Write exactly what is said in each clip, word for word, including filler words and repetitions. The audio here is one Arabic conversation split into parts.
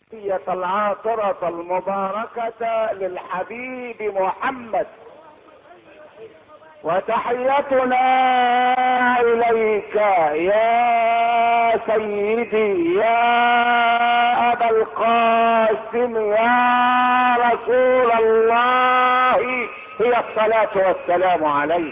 العاطرة المباركة للحبيب محمد، وتحيتنا إليك يا سيدي يا أبا القاسم يا رسول الله، هي الصلاة والسلام عليك.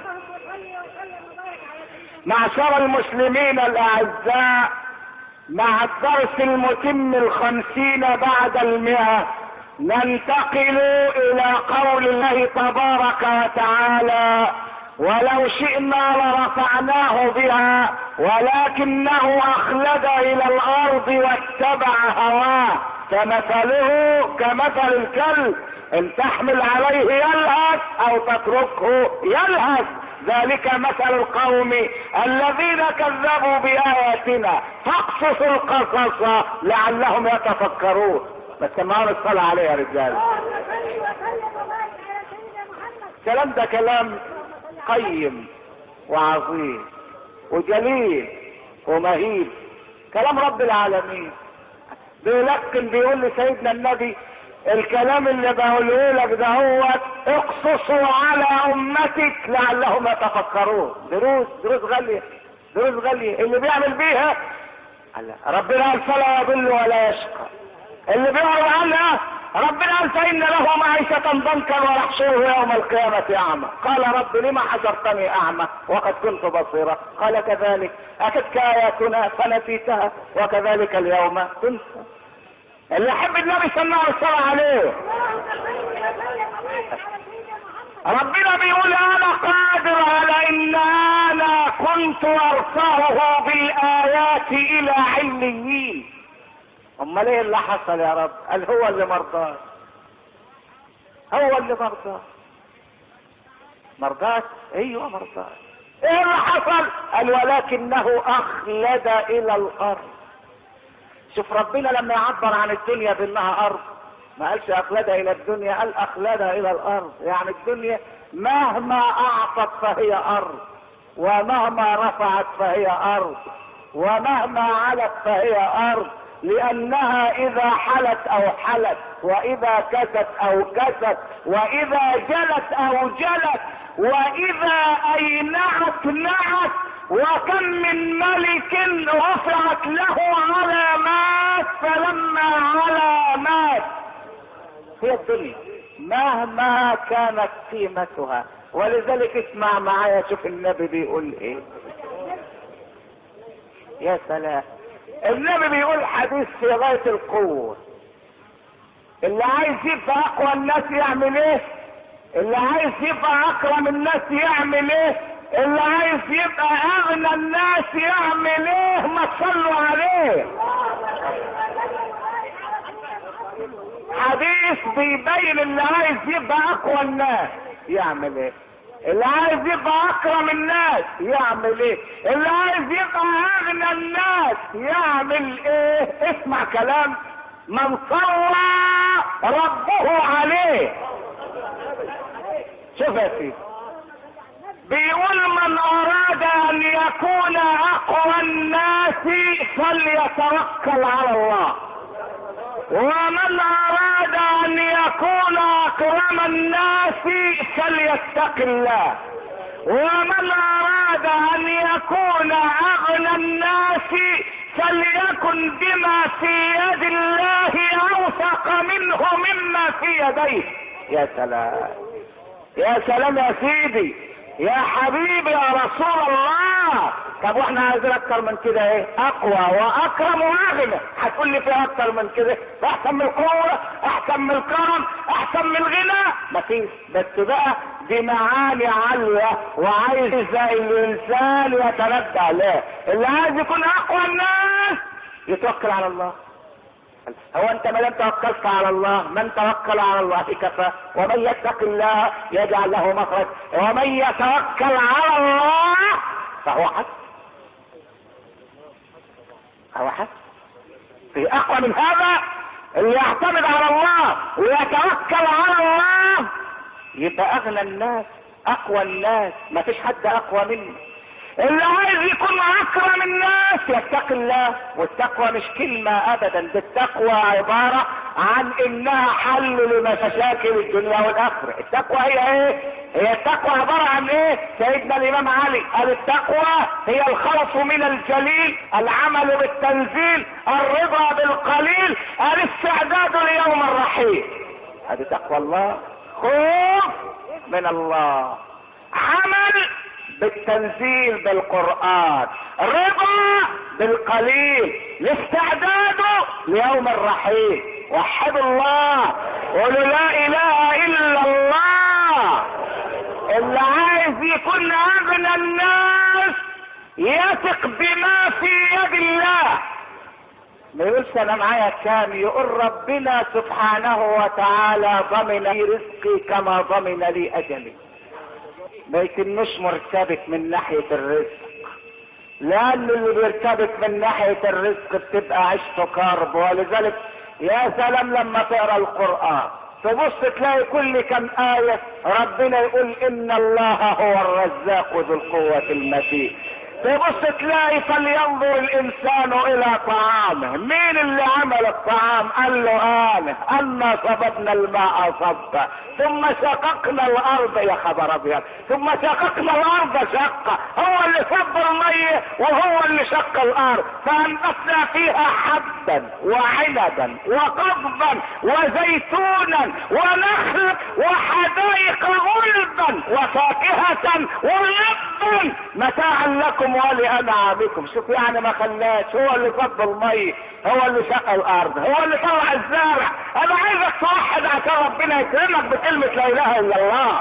معشر المسلمين الأعزاء، مع الدرس المتم الخمسين بعد المئة ننتقل إلى قول الله تبارك وتعالى: ولو شئنا لرفعناه بها ولكنه أخلد إلى الأرض واتبع هواه فمثله كمثل الكلب إن تحمل عليه يلهث أو تتركه يلهث، ذلك مثل القوم الذين كذبوا بآياتنا فاقصص القصص لعلهم يتفكرون. بس سمعوا الصلاة عليه يا رجال. الكلام ده كلام قيم وعظيم وجليل ومهيب، كلام رب العالمين. بيلقن بيقول لسيدنا النبي: الكلام اللي بقوله لك ده هو اقصصه على امتك لعلهم يتفكرون. دروس دروس غالية، دروس غالية اللي بيعمل بيها ربنا قال فلا يضل ولا يشقى. اللي بيعرض عنها ربنا قال فإن له معيشة ضنكا ونحشره يوم القيامة أعمى. قال: رب لما حشرتني أعمى وقد كنت بصيرا؟ قال: كذلك أتتك آياتنا فنسيتها وكذلك اليوم تنسى. اللي يحب النبي صلى الله عليه وسلم عليه. ربنا بيقول: انا قادر على ان انا كنت ارفعه بالايات الى عليين. امال ايه اللي حصل يا رب؟ قال: هو اللي مرضاه، هو اللي مرضاه. مرضاه؟ ايوه مرضاه. ايه اللي حصل؟ قال: ولكنه اخلد الى الارض. شوف ربنا لما يعبر عن الدنيا بانها ارض ما قالش اخلدها الى الدنيا، قال اخلدها الى الارض. يعني الدنيا مهما اعطت فهي ارض، ومهما رفعت فهي ارض، ومهما علت فهي ارض، لانها اذا حلت او حلت، واذا كست او كست، واذا جلت او جلت، واذا اينعت نعت. وكم من ملك رفعت له علامات فلما علامات. هي الدنيا مهما كانت قيمتها. ولذلك اسمع معايا، شوف النبي بيقول ايه. يا سلام، النبي بيقول حديث في غاية القوة. اللي عايز يبقى اقوى الناس يعمل ايه؟ اللي عايز يبقى اكرم الناس يعمل ايه؟ اللي عايز يبقى اغنى الناس يعمل ايه؟ ما تصلوا عليه. حديث بيبين اللي عايز يبقى اقوى الناس يعمل ايه، اللي عايز يبقى اكرم الناس يعمل ايه، اللي عايز يبقى اغنى الناس يعمل ايه. اسمع كلام من صلى ربه عليه. شوف يا سيدي، بيقول: من اراد ان يكون اقوى الناس فليتوكل على الله، ومن اراد ان يكون اكرم الناس فليتق الله، ومن اراد ان يكون اغنى الناس فليكن بما في يد الله اوثق منه مما في يديه. يا سلام يا سلام يا سيدي يا حبيبي يا رسول الله. طب واحنا عايزين اكتر من كده ايه؟ اقوى واكرم واغنى. هتقول لي في اكتر من كده؟ احسن من القوه، احسن من الكرم، احسن من الغنى؟ مفيش. بس بقى دي معاني عاليه وعايز الانسان يتردى عليه. اللي عايز يكون اقوى الناس يتوكل على الله. هو انت ما دام توكلت على الله، من توكل على الله كفى، ومن يتق الله يجعل له مخرج، ومن يتوكل على الله فهو حسب. هو حسب. في اقوى من هذا؟ اللي يعتمد على الله ويتوكل على الله يبقى اغنى الناس، اقوى الناس، ما فيش حد اقوى منه. اللي عايز يكون اكرم الناس يتقي الله. والتقوى مش كلمة ابدا، ده التقوى عبارة عن انها حل لمشاكل الدنيا والاخرة. التقوى هي ايه؟ هي التقوى عبارة عن ايه؟ سيدنا الامام علي قال التقوى هي الخوف من الجليل، العمل بالتنزيل، الرضا بالقليل، الاستعداد ليوم الرحيل. هذه تقوى الله، خوف من الله، عمل بالتنزيل بالقرآن، رضا بالقليل، الاستعداد ليوم الرحيل. وحدوا الله، قولوا لا اله الا الله. اللي عايز يكون اغنى الناس يثق بما في يد الله، ما يقولش انا معايا كام، يقول ربنا سبحانه وتعالى ضمن لي رزقي كما ضمن لي اجلي. ما يكونش مرتبط من ناحية الرزق، لان اللي بيرتبط من ناحية الرزق بتبقى عيشته كرب. ولذلك يا سلام لما تقرا القرآن تبص تلاقي كل كم آية ربنا يقول ان الله هو الرزاق ذو القوة المتين. تبص تلاقي فلينظر الانسان الى طعامه، مين اللي عمل الطعام؟ قال له انا انا صببنا الماء صبا ثم شققنا الارض، يا خبر ابيض، ثم شققنا الارض شقة. هو اللي صب المية وهو اللي شق الارض، فانبتنا فيها حبا وعنبا وقضبا وزيتونا ونخل وحدائق غلبا وفاكهة ونبا متاعا لكم ولأنعامكم. شوف يعني ما خلاش، هو اللي صب المي، هو اللي شق الارض، هو اللي طلع الزرع. انا عايزك توحد عشان ربنا يكرمك بكلمة لا اله الا الله.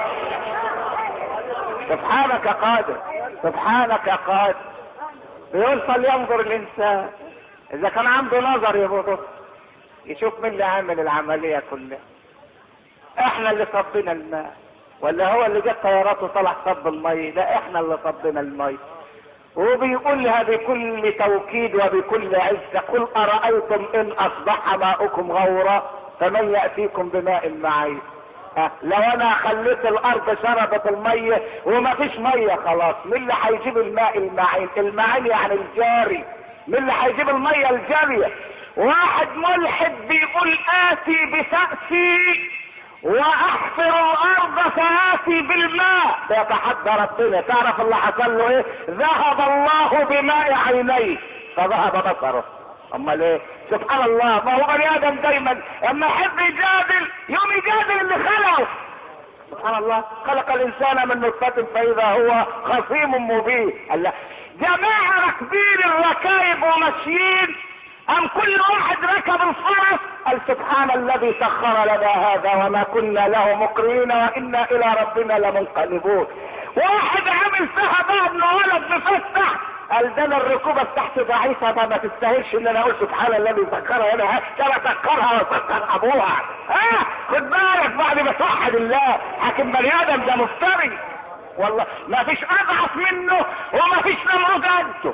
سبحانك يا قادر، سبحانك يا قادر. بيقول فلينظر الانسان، اذا كان عنده نظر يبص يشوف مين اللي عامل العملية كلها. احنا اللي صبنا الماء ولا هو اللي جاب طيارات وطلع صب المي؟ لا احنا اللي صبنا المي. وبيقولها بكل توكيد وبكل عزة، قل أرأيتم إن أصبح ماؤكم غورا فمن يأتيكم بماء معين. أه لو أنا خليت الأرض شربت المية وما فيش مية خلاص، مين اللي هيجيب الماء المعين؟ المعين يعني الجاري. مين اللي هيجيب المية الجارية؟ واحد ملحد بيقول آتي بفأسي واحفر الارض فآتي بالماء، بيتحدى ربنا. تعرف اللي حصل له ايه؟ ذهب الله بماء عينيه فذهب بصره. امال ايه؟ سبحان الله. ما هو بني ادم دايما اما يحب يجادل يوم يجادل اللي خلقه. سبحان الله، خلق الانسان من نطفة فاذا هو خصيم مبين. الله، جماعة راكبين الركايب وماشيين، ام كل واحد ركب الفرس قال سبحان الذي سخر لنا هذا وما كنا له مقرنين وانا الى ربنا لمنقلبون. واحد عامل فيها بقى ابن ولد مفتح قال ده انا الركوبه بتاعتي ضعيفه ما, ما تستاهلش ان انا اقول سبحان الذي سخرها لنا، كما سخرها وسخر ابوها. ها خد بالك بعد ما توحد الله. حاكم بني ادم ده مفتري والله، ما فيش اضعف منه وما فيش نمرود قده.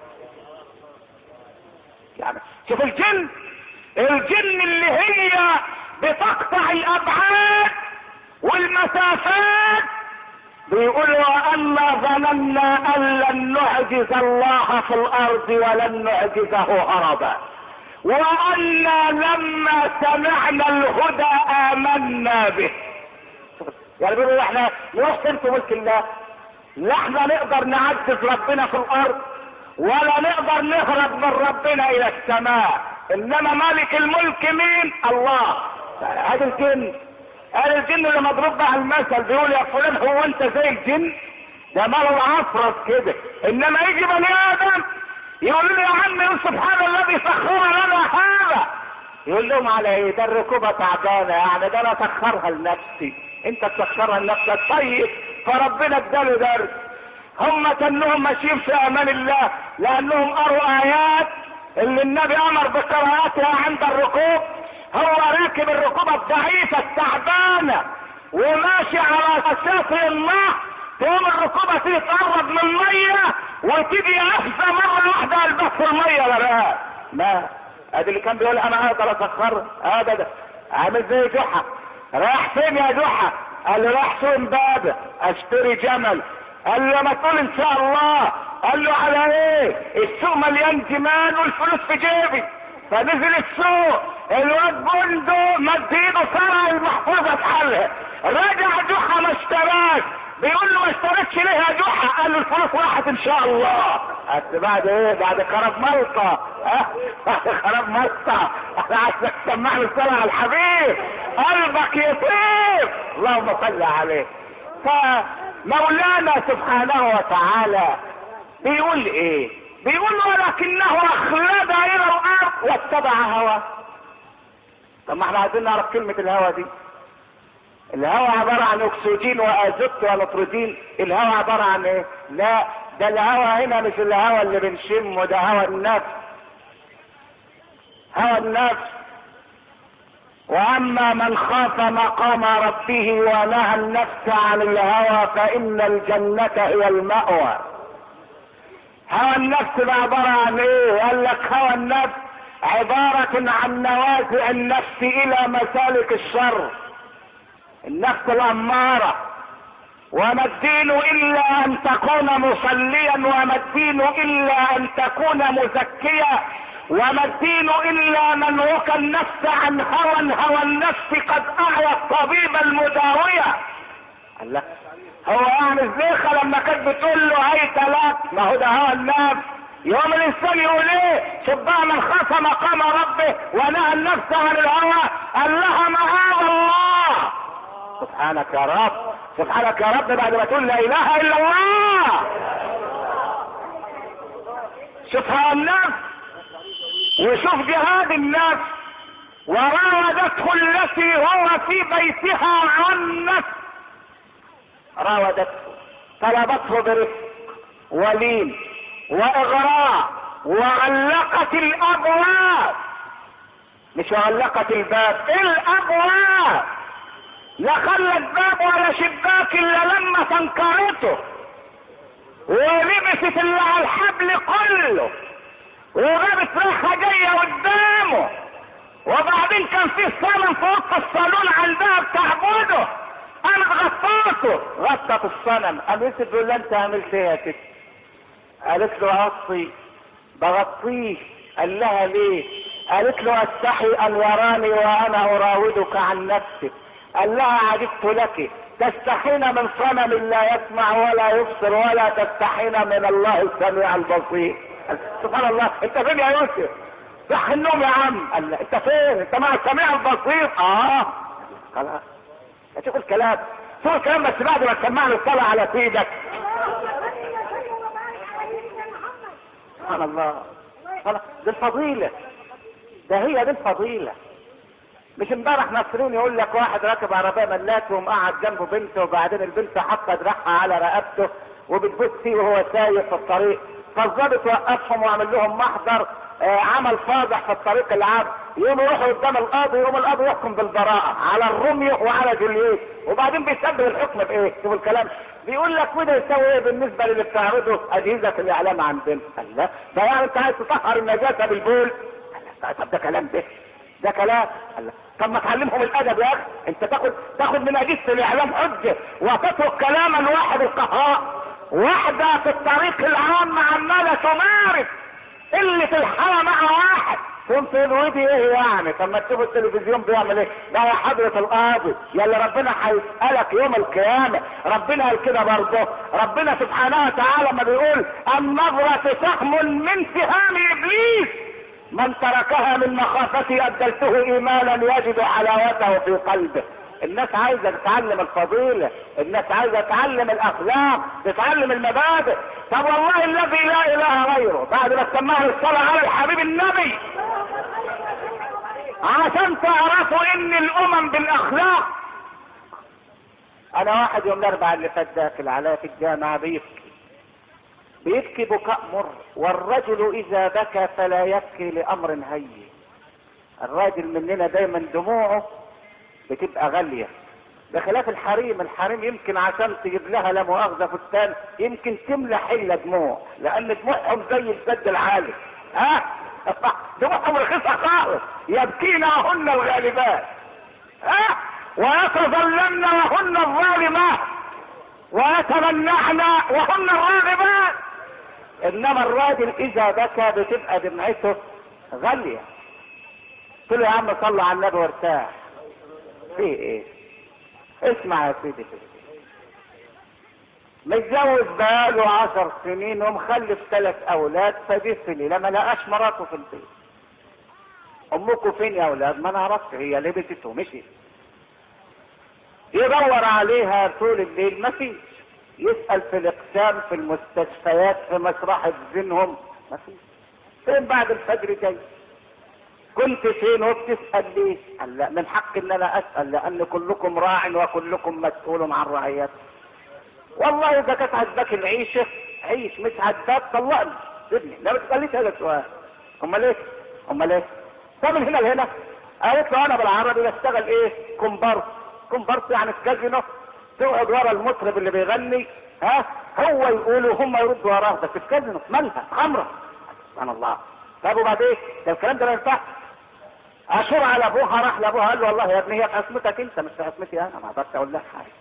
يعني شوف الجن، الجن اللي هي بتقطع الابعاد والمسافات، بيقولوا أنا ظننا ان لن نعجز الله في الارض ولن نعجزه هربا، وانا لما سمعنا الهدى امنا به. يعني بيقولوا احنا نروح سمت ملك الله، لا احنا نقدر نعجز ربنا في الارض ولا نقدر نهرب من ربنا الى السماء، انما مالك الملك مين؟ الله. هذا الجن، هذا الجن اللي مضروب بقى المثل بيقول يا فلان هو انت زي الجن؟ ده ماله العفرس كده. انما يجي بني ادم يقول له يا عم يقول سبحان الذي سخر لنا هذا، يقول لهم على ايه؟ ده الركوبه تعبانه، يعني ده انا سخرها لنفسي، انت تسخرها لنفسك. طيب فربنا اداله درس. هم كانهم ماشيين في امان الله لانهم قروا ايات اللي النبي امر بقراءتها عند الركوب. هو راكب الركوبه الضعيفه التعبانه وماشي على شاطئ النهر، تقوم الركوبه تيجي تقرب من الميه وتيجي قفزه مره واحده البس الميه ولا لا. ادي اللي كان بيقول انا اقدر اسخرها. هذا ده عامل زي جحا. رايح فين يا جحا؟ قال له رايح سوق امبابه اشتري جمل. قال له ما تقول ان شاء الله قال له على ايه؟ السوق مليان جمال والفلوس في جيبي. فنزل السوق، الواد بندق مد ايده سرع المحفظه بحالها، رجع جحا ما اشتراش. بيقول له ما اشتريتش ليه يا جحا؟ قال له الفلوس راحت ان شاء الله. بس بعد ايه؟ بعد خراب ملطه. ها؟ بعد خراب ملطه. انا عايزك تسمعني الصلاه على الحبيب، قلبك يطيب. اللهم صل عليه. فمولانا سبحانه وتعالى بيقول ايه؟ بيقول ولكنه اخلد الى الارض واتبع هواه. طب ما احنا عايزين نعرف كلمة الهوى دي. الهوى عبارة عن اكسجين وازوت ونيتروجين. الهوى عبارة عن ايه؟ لا، ده الهوى هنا مش الهوى اللي بنشمه، ده هوى النفس. هوى النفس. واما من خاف مقام ربه ونهى النفس عن الهوى فان الجنة هي المأوى. هوى النفس ده عبارة عن ايه؟ قال لك هوى النفس عبارة عن نوازع النفس الى مسالك الشر. النفس الامارة. وما الدين الا ان تكون مصليا، وما الدين الا ان تكون مزكيا، وما الدين الا من وكى النفس عن هوى. هوى النفس قد اعيا الطبيب المداوية. قال لك هو يعني الزيخة لما كانت بتقول له هيت لك، ما هو ده هوى النفس. يوم الانسان يقول ايه؟ شوف بقى من خاف مقام ربه ونهى النفس عن الهوى قال لها معاذ الله. سبحانك يا رب، سبحانك يا رب، بعد ما تقول لا اله الا الله. شوف هوى النفس وشوف جهاد النفس. وراودته التي هو في بيتها عن نفس. راودته، طلبته برفق ولين واغراء، وغلقت الابواب. مش غلقت الباب، الابواب. لا خلت باب ولا شباك الا لما تنكرته، ولبست اللي على الحبل كله، وجابت ريحه جايه قدامه. وبعدين كان في صنم في اوضه الصالون عندها بتعبده، انا غطيته. غطت الصنم. قام يوسف بيقول لها انت عملت ايه يا ست؟ قالت له اغطي. بغطيه. قال لها ليه؟ قالت له استحي ان يراني وانا اراودك عن نفسك. قال لها عجبت لك، تستحين من صنم لا يسمع ولا يبصر، ولا تستحين من الله السميع البصير. سبحان الله. انت فين يا يوسف؟ صح النوم يا عم. قال انت فين؟ انت مع السميع البصير. اه خلاص. شوف الكلام، شوف الكلام، بس بعد ما تسمعني الصلاة على سيدك. سبحان الله. دي الفضيلة، ده هي دي الفضيلة. مش امبارح ناصرين يقول لك واحد راكب عربية ملاك ومقعد جنبه بنته، وبعدين البنت حاطة دراعها على رقبته وبتبص فيه وهو سايق في الطريق، فالظابط وقفهم وعمل لهم محضر. آه عمل فاضح في الطريق العام. يقوم يروحوا قدام القاضي، يقوم القاضي يحكم بالبراءة على الروميو وعلى جولييت، وبعدين بيسبب الحكم بايه؟ شوف الكلام. بيقول لك وده يسوي ايه بالنسبة للي بتعرضه اجهزة الاعلام عندنا؟ قال لا، ده يعني انت عايز تطهر النجاسة بالبول؟ طب ده كلام ده ده كلام. قال لا، طب ما تعلمهم الادب يا اخي. انت تاخد تاخد من اجهزة الاعلام حجة وتترك كلام الواحد القهار. واحدة في الطريق العام عمالة تمارس قلة الحياة مع واحد، تقوم تقول ودي ايه يعني؟ طب ما تشوف التلفزيون بيعمل ايه؟ ده يا حضرة القاضي يلا ربنا هيسألك يوم القيامة. ربنا قال كده برضه. ربنا سبحانه وتعالى ما بيقول النظرة سهم من سهام ابليس، من تركها من مخافتي ابدلته ايمانا يجد حلاوته في قلبه. الناس عايزة تتعلم الفضيلة، الناس عايزة تتعلم الاخلاق، تتعلم المبادئ. طب والله الذي لا اله غيره، بعد ما تسمعوا الصلاة على الحبيب النبي عشان تعرفوا ان الامم بالاخلاق. انا واحد يوم الاربعاء اللي فات داخل عليا في الجامعة بيبكي بيبكي بكاء مر. والرجل اذا بكى فلا يبكي لامر هين. الراجل مننا دايما دموعه بتبقى غالية، بخلاف الحريم. الحريم يمكن عشان تجيب لها لا مؤاخذة فستان يمكن تملى حلة دموع، لان دموعهم زي السد العالي. ها دموعهم رخيصة خالص. يبكينهن الغالبات، ها ويتظلمن وهن الظالمات، ويتمنعن وهن الراغبات. انما الراجل اذا بكى بتبقى دمعته غالية. قلت له يا عم صلى على النبي وارتاح. في ايه؟ اسمع يا سيدي كده، متجوز بقاله عشر سنين ومخلف ثلاث اولاد، فجه في ليله ما لقاش مراته في البيت. امكم فين يا اولاد؟ ما نعرفش، هي لبست ومشيت. يدور عليها طول الليل ما فيش، يسأل في الاقسام، في المستشفيات، في مسرح زينهم، ما فيش. فين بعد الفجر جاي؟ كنت فين وبتسأل ليه؟ قال لا، من حق ان انا اسأل لان كلكم راع وكلكم مسؤول عن رعيته. والله اذا كانت عجبك العيشة عيش، مش عجبك طلقني سيبني. لا ما تسأليش هذا السؤال. امال ايه؟ امال ايه؟ طب من هنا لهنا. قالت له انا بالعربي بشتغل ايه؟ كومبارس. كومبارس يعني في كازينو، تقعد ورا المطرب اللي بيغني، ها هو يقول وهم يردوا وراه، بس في كازينو مالها خمره. سبحان الله. طب وبعدين ده الكلام ده ما ينفعش. اشور على ابوها، راح لابوها قال له والله يا ابني هي في عصمتك انت مش في عصمتي انا، ما اقدرش اقول لك حاجه.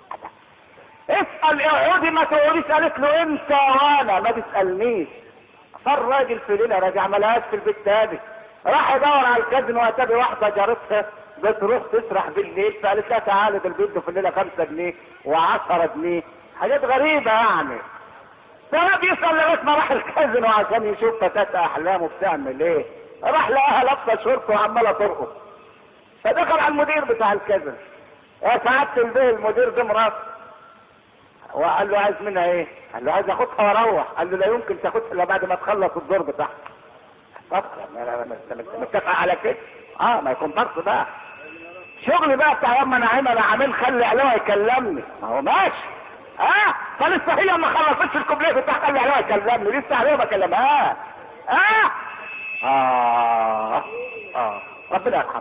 اسال اقعدي ما تقعديش. قالت له انت وانا ما تسالنيش. فالراجل في ليله راجع ما لقاش في البيت تاني، راح يدور على الكازينو واتابع واحده جارتها بتروح تسرح بالليل، فقالت لها تعالى ده البيت في الليله خمسة جنيه وعشرة جنيه، حاجات غريبه يعني. فراح يسال لغايه ما راح الكازينو عشان يشوف فتاه احلامه بتعمل ايه. راح لقاها لابسه شورت وعماله ترقص. فدخل على المدير بتاع الكازينو، يا سعاده البيه المدير ده مراته. وقال له عايز منها ايه؟ قال له عايز اخدها واروح. قال له لا يمكن تاخدها الا بعد ما تخلص الدور بتاعك. متفق على كده؟ اه ما يكون برضه بقى شغلي بقى بتاع يوم انا عامل انا عامل خلي علوه يكلمني. ما هو ماشي. اه فلسه هي ما خلصتش الكوبليه بتاع خلي علوه يكلمني، لسه علوه ما كلمها. اه اه اه ربنا يرحمه.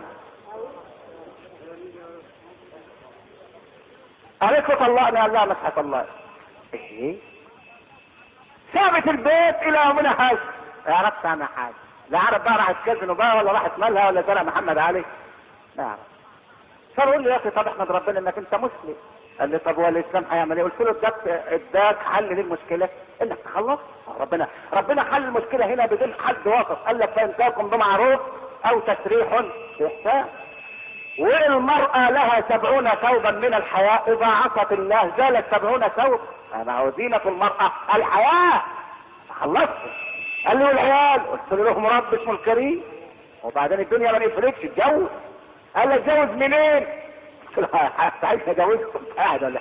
قالت له طلقني. قال لها مش هطلقك. ايه؟ سابت البيت الى يومنا هذا ما يعرفش عنها حاجه. لا عارف بقى راحت كازينو بقى ولا راحت مالها ولا زرع محمد علي، لا عارف. فبقول له يا اخي طب احمد ربنا انك انت مسلم. قال لي طب هو الاسلام هيعمل ايه؟ قلت له اداك اداك حل للمشكله انك تخلص. ربنا ربنا حل المشكله هنا بدون حد وسط. قال لك فانتاكم بمعروف او تسريح باحسان. والمرأة لها سبعون ثوبا من الحياء، اذا عصت الله زالت سبعون ثوب. ما هو زينة المرأة الحياء. خلصت. قال لي العيال؟ قلت له لهم رب اسمه الكريم. وبعدين الدنيا ما نفرقش اتجوز. قال لي اتجوز منين؟ قلت له عايز اتجوزكم قاعد ولا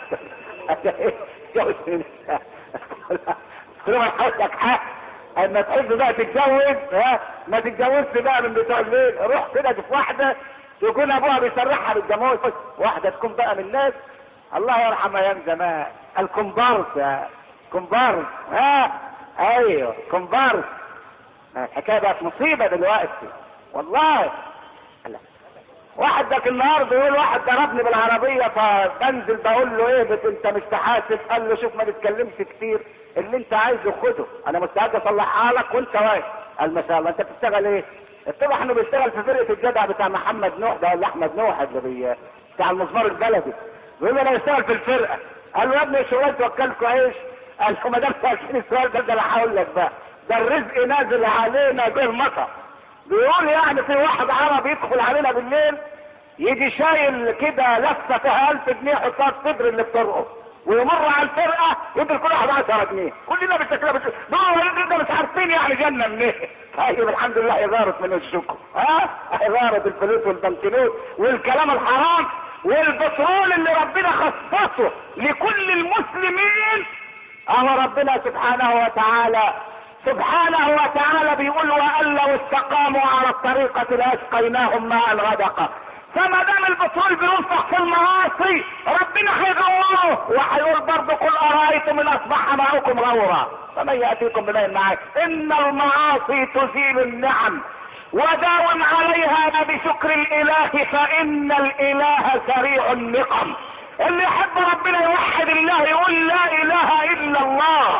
اتجوز منين؟ قلت له ما تحط لك حق اما تحب بقى تتجوز ها ما تتجوزش بقى من بتوع الليل. روح كده في واحده يكون ابوها بيسرحها بالجاموس، واحده تكون بقى من الناس الله يرحم ايام زمان الكومبارس. يا كومبارس ها ايوه كومبارس. الحكايه بقت مصيبه دلوقتي والله. لا. واحد ذاك النهار بيقول واحد ضربني بالعربيه فبنزل بقول له ايه بس انت مش تحاسب؟ قال له شوف ما تتكلمش كتير، اللي انت عايزه خده انا مستعد اصلحها لك وانت واقف. قال ما شاء الله انت بتشتغل ايه؟ اتضح انه بيشتغل في فرقه الجدع بتاع محمد نوح ده ولا احمد نوح اللي بي بتاع المزمار البلدي. بيقول له انا بشتغل في الفرقه. قال له يا ابني شغلت وكلكوا عيش. قال له ما دام سالتني السؤال ده ده انا هقول لك بقى ده الرزق نازل علينا زي المطر. بيقول يعني في واحد عربي يدخل علينا بالليل يجي شايل كده لفه فيها ألف جنيه يحطها في صدر اللي بترقص ويمر على الفرقه يدي كل واحد عشرة جنيه. كلنا بالشكل ده مش عارفين يعني جنه منين. طيب الحمد لله إغارة من الشكر ها إغارة الفلوس والبنكنوت والكلام الحرام والبترول اللي ربنا خصصه لكل المسلمين. اهو ربنا سبحانه وتعالى سبحانه وتعالى بيقول وأن لو استقاموا على الطريقة لأسقيناهم ماء غدقا. فما دام البترول بينفق في المعاصي ربنا هيغوره وهيقول برضه قل أرأيتم إن أصبح معكم غورا فمن يأتيكم بماء معين. إن المعاصي تزيل النعم وداوم عليها بشكر الإله فإن الإله سريع النقم. اللي يحب ربنا يوحد الله يقول لا إله إلا الله.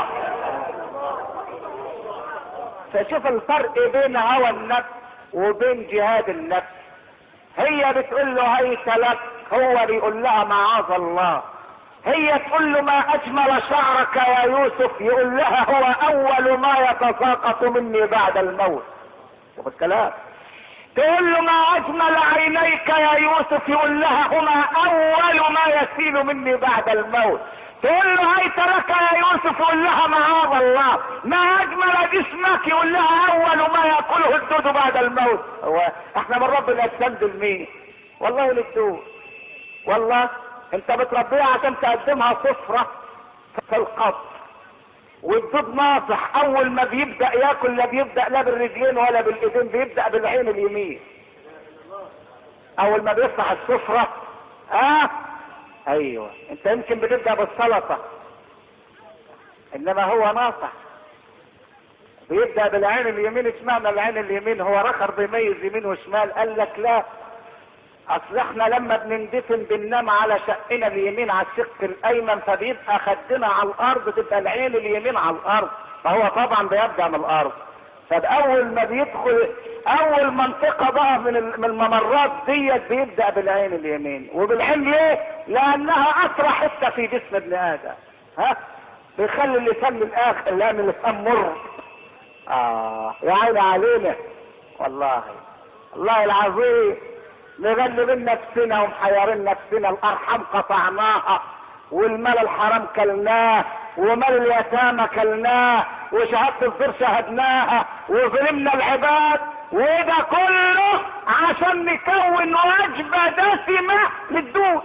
فشوف الفرق بين هوى النفس وبين جهاد النفس. هي بتقول له هيت لك، هو بيقول لها معاذ الله. هي تقول له ما اجمل شعرك يا يوسف، يقول لها هو اول ما يتساقط مني بعد الموت. شوف الكلام. تقول له ما اجمل عينيك يا يوسف، يقول لها هما اول ما يسيل مني بعد الموت. تقول له هيت لك يا يوسف، يقول لها معاذ الله. ما اجمل جسمك، يقول لها اول ما ياكله الدود بعد الموت. هو احنا من ربنا نستنزل مين؟ والله للدود. والله انت بتربيها عشان تقدمها صفرة في القبر، والدود ناصح اول ما بيبدأ ياكل لا بيبدأ لا بالرجلين ولا بالايدين، بيبدأ بالعين اليمين. اول ما بيفتح الصفرة اه ايوه، انت يمكن بتبدأ بالسلطة، انما هو ناصح بيبدأ بالعين اليمين. اشمعنى العين اليمين؟ هو رخر بيميز يمين وشمال؟ قال لك لا، اصل احنا لما بنندفن بننام على شقنا اليمين على الشق الايمن، فبيبقى خدنا على الارض، تبقى العين اليمين على الارض، فهو طبعا بيبدأ من الارض. فاول ما بيدخل اول منطقة بقى من من الممرات ديت بيبدأ بالعين اليمين. وبالعين ليه؟ لانها اسرع حتة في جسم ابن ادم. ها بيخلي اللسان للاخر، لان اللسان مر. اه يا عيني علينا والله، والله العظيم مغلبين نفسنا ومحيرين نفسنا. الارحام قطعناها، والمال الحرام كلناه، ومال اليتامى كلناه، وشهادة الزور شهدناها، وظلمنا العباد، وده كله عشان نكون وجبة دسمة للدود.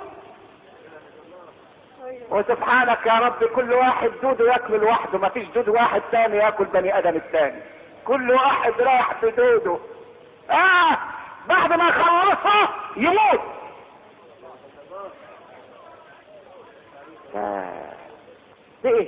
وسبحانك يا رب كل واحد دود ياكل لوحده، ما فيش دود واحد تاني ياكل بني ادم التاني، كل واحد رايح في دوده. اه بعد ما يخلصه يموت. آه. ده ايه؟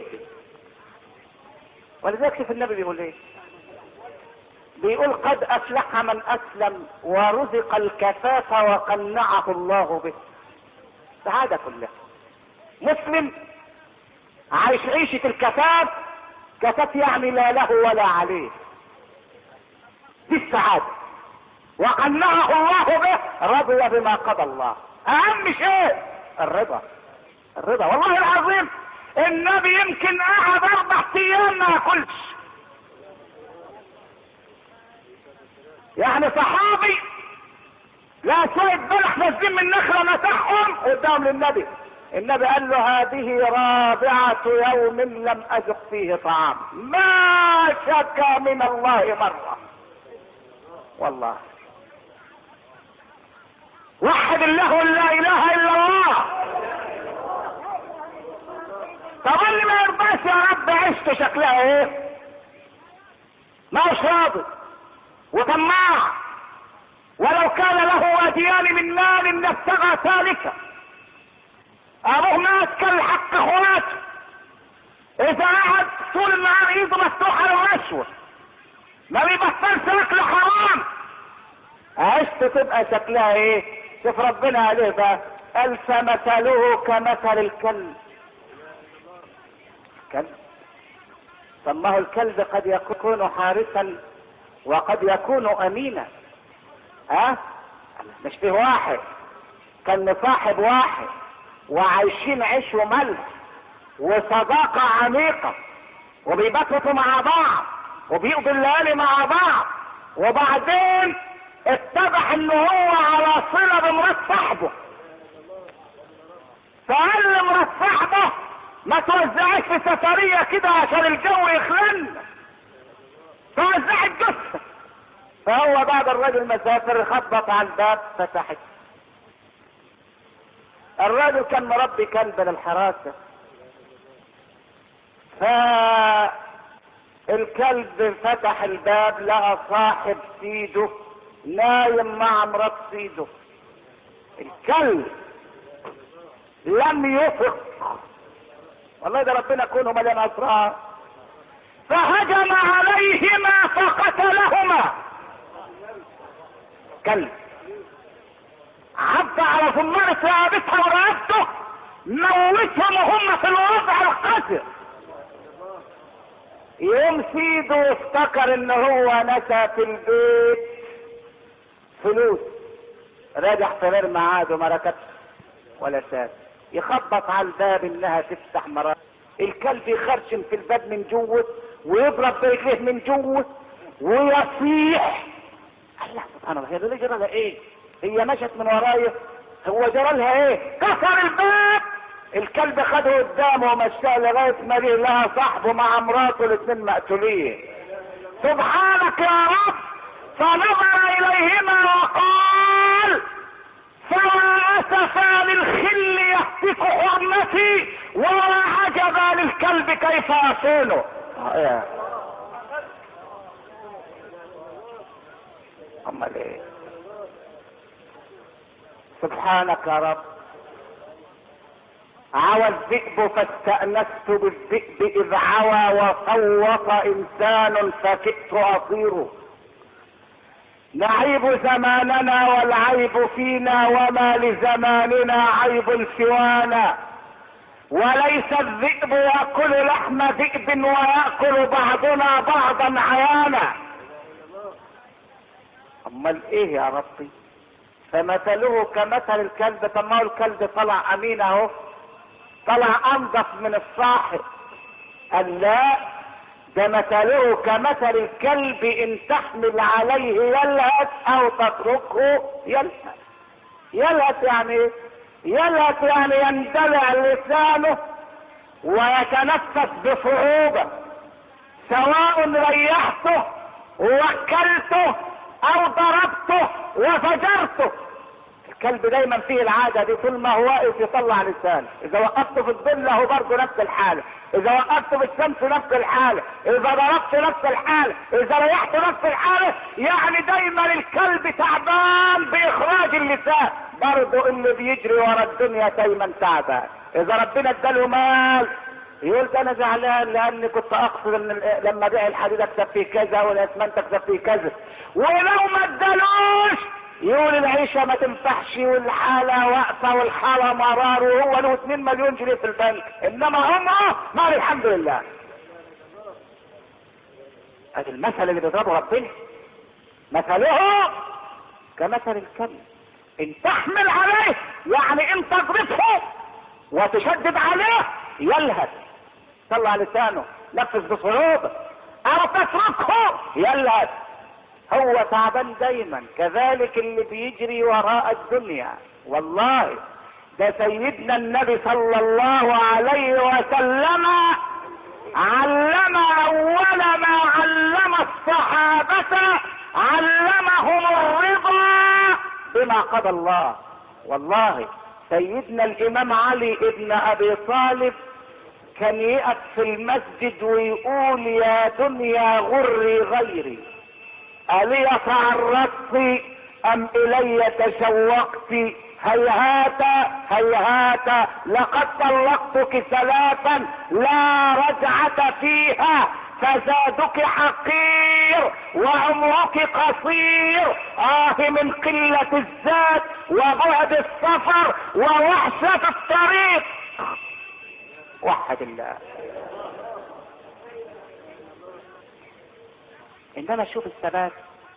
ولذلك شوف النبي بيقول ايه؟ بيقول قد افلح من اسلم ورزق الكفاف وقنعه الله به. السعادة كلها. مسلم عايش عيشة الكفاف، كفاف يعني لا له ولا عليه، دي السعادة. وقنعه الله به، رضي بما قضى الله. اهم شيء الرضا، الرضا. والله العظيم النبي يمكن قعد اربع ايام ما ياكلش. يعني صحابي لا شوية بلح نازلين من نخلة مسحهم قدام للنبي، النبي قال له هذه رابعة يوم لم اذق فيه طعام، ما شكى من الله مرة. والله وحد الله لا اله الا الله. طب اللي ما يرضاش يا رب عيشته شكلها ايه؟ ما هوش راضي وطماع، ولو كان له واديان من مال لابتغى ثالثا. ابوه مات كان حق اخواته، اذا قعد طول النهار ايده مفتوحه للرشوه، ما بيبطلش اكل حرام، عيشته تبقى شكلها ايه؟ شوف ربنا عليه بقى، قال فمثله كمثل الكلب. كلب. طب ما هو الكلب قد يكون حارسا وقد يكون امينا. ها أه؟ مش فيه واحد كان مصاحب واحد وعايشين عيش وملح وصداقة عميقة، وبيبكتوا مع بعض وبيقضوا الليالي مع بعض، وبعدين اتضح ان هو على صلة بمرات صاحبه، فقال لمرات صاحبه ما توزعش في سفرية كده عشان الجو يخلن، توزع الجثة. فهو بعد الرجل مسافر خبط على الباب، فتحت. الراجل كان مربي كلب للحراسة، فالكلب فتح الباب لقى صاحب سيده نايم مع مرات سيده. الكلب لم يفق، والله ده ربنا كونه مليان اسرار، فهجم عليهما فقتلهما. كلب عض على ثمار ثابتها ورقبته، موتهم وهم في الوضع القذر. يوم سيده افتكر ان هو نسى في البيت فلوس، راجع في غير ميعاد وما ركبش ولا شاف. يخبط على الباب انها تفتح مرات، الكلب يخرشم في الباب من جوه ويضرب برجليه من جوه ويصيح. الله سبحان الله، هي دي جرى لها ايه؟ هي مشت من ورايا، هو جرى لها ايه؟ كسر الباب، الكلب خده قدامه ومشاه لغايه ما جه لها صاحبه مع مراته الاثنين مقتولين. سبحانك يا رب. فنظر اليهما وقال فلا اسفا للخل يهتك حرمتي ولا عجبا للكلب كيف يصونه. امال ايه؟ سبحانك يا رب. عوى الذئب فاستأنست بالذئب اذ عوى وصوت انسان فكئت اطيره. نعيب زماننا والعيب فينا وما لزماننا عيب سوانا، وليس الذئب يأكل لحم ذئب ويأكل بعضنا بعضا عيانا. امال ايه يا ربي؟ فمثله كمثل الكلب. طب ما هو الكلب طلع امين اهو، طلع انضف من الصاحب. قال لا، ده مثله كمثل الكلب ان تحمل عليه يلهث او تتركه يلهث. يلهث يعني يلهث يعني يندلع لسانه ويتنفس بصعوبة، سواء ريحته ووكلته او ضربته وفجرته. الكلب دايما فيه العادة دي، طول ما هو واقف يطلع لسانه. اذا وقفته في الظل هو برضه نفس الحالة، اذا وقفته في الشمس نفس الحالة، اذا ضربته نفس الحالة، اذا ريحته نفس الحالة. يعني دايما الكلب تعبان باخراج اللسان. برضه اللي بيجري ورا الدنيا دايما تعبان. اذا ربنا اداله مال يقول ده انا زعلان لاني كنت اقصد ان لما بيع الحديد اكسب فيه كذا والاسمنت اكسب فيه كذا. ولو ما ادالوش يقول العيشه ما تنفعش والحاله واقفه والحاله مرار، وهو له اتنين مليون جنيه في البنك، انما هم مال الحمد لله. ادي المثل اللي بيضربه ربنا، مثله كمثل الكلب ان تحمل عليه، يعني ان تضربه وتشدد عليه يلهث، طلع لسانه نفس بصعوبة، او تتركه يلهث، هو تعبان دايما. كذلك اللي بيجري وراء الدنيا. والله ده سيدنا النبي صلى الله عليه وسلم علم اول ما علم الصحابة، علمهم الرضا بما قضى الله. والله سيدنا الامام علي ابن ابي طالب كان يقف في المسجد ويقول يا دنيا غري غيري، الي تعرضت ام الي تشوقت، هيهات هيهات لقد طلقتك ثلاثا لا رجعة فيها، فزادك حقير وعمرك قصير، آه من قلة الزاد وبعد السفر ووحشة الطريق. وحد الله. انما شوف الثبات،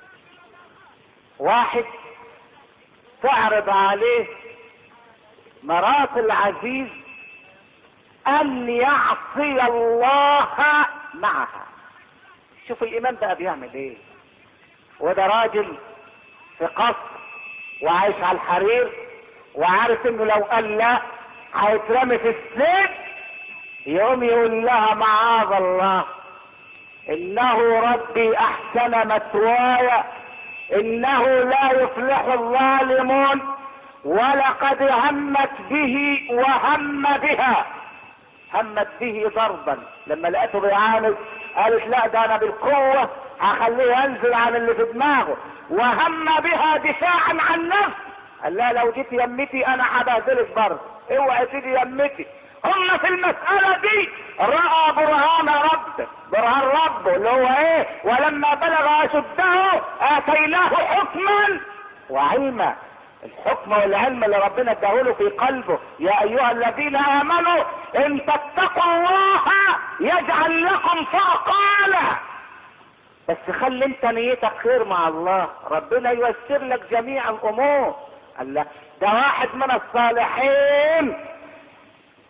واحد تعرض عليه مرات العزيز ان يعصي الله معها. شوف الامام بقى بيعمل ايه. وده راجل في قصر وعايش على الحرير وعارف انه لو قال لا هيترمي في السجن، يقوم يقول لها معاذ الله، انه ربي احسن مثواي، انه لا يفلح الظالمون، ولقد همت به وهم بها. همت به ضربا، لما لقيته بيعاند قالت لا ده انا بالقوة هخليه ينزل عن اللي في دماغه. وهم بها دفاعا عن نفسه، قال لا لو جيت يمتي انا هبهدلك برضه، اوعي تيجي يمتي. هم في المسألة دي رأى برهان ربه، برهان ربه اللي هو ايه؟ ولما بلغ اشده اتيناه حكما وعلما. الحكم والعلم اللي ربنا اداهوله في قلبه. يا ايها الذين امنوا ان تتقوا الله يجعل لكم فرقانا. بس خلي انت نيتك خير مع الله، ربنا ييسر لك جميع الامور. الله، ده واحد من الصالحين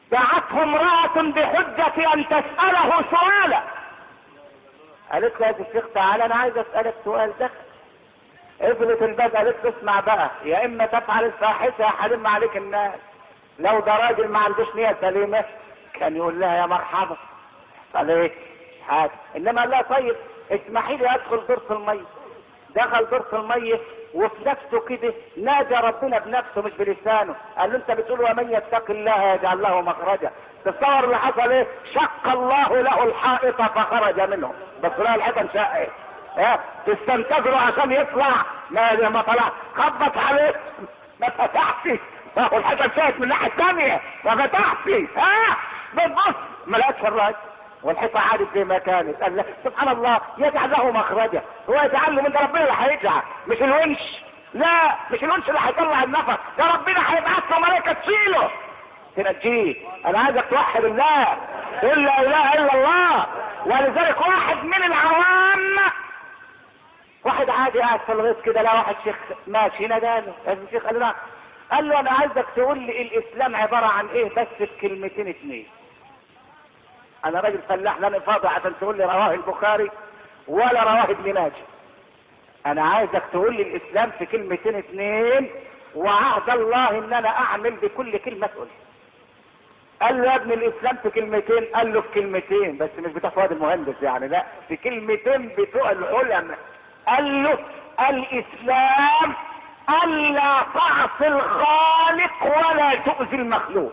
دعته امرأة بحجة ان تسأله سؤالا. قالت له يا الشيخ تعالى انا عايز اسألك سؤال. دخل قفلت الباب قالت له اسمع بقى، يا اما تفعل الفاحشة يا حرم عليك الناس. لو ده راجل ما عندوش نية سليمة كان يقول لها يا مرحبا قال ايه حاجة، انما قال لها طيب اسمحي لي ادخل دورة المية. دخل دورة المية وفي نفسه كده نادى ربنا بنفسه مش بلسانه، قال له انت بتقول ومن يتق الله يجعل له مخرجا. تتصور اللي حصل ايه؟ شق الله له الحائط فخرج منه. بس لا الحيطه انشقت ها تستنتظروا عشان يطلع ما ما طلع، خبط عليه ما فتحش، والحيطه انشقت من الناحيه الثانيه ما فتحش. ها بتبص ما لقاش الراجل والحيطه عادت زي ما كانت. قال له سبحان الله يجعل له مخرجا. هو يجعل له من ده ربنا اللي هيجعل مش الونش. لا مش الونش اللي هيطلع النفس، ده ربنا هيبعت له ملائكه تشيله تنجيه. انا عايزك توحد الله قل لا اله الا الله. ولذلك واحد من العوام واحد عادي قاعد في الغيط كده لا واحد شيخ ماشي ناداله الشيخ قال له قال له انا عايزك تقول لي الاسلام عباره عن ايه بس بكلمتين اتنين. انا راجل فلاح لا فاضي عشان تقول لي رواه البخاري ولا رواه ابن ماجه. انا عايزك تقول لي الاسلام في كلمتين اتنين وعهد الله ان انا اعمل بكل كلمه تقولها. قال له يا ابن الاسلام في كلمتين. قال له في كلمتين بس مش بتوع فؤاد المهندس يعني، لا في كلمتين بتوع العلماء. قال له الاسلام الا تعصي الخالق ولا تؤذي المخلوق.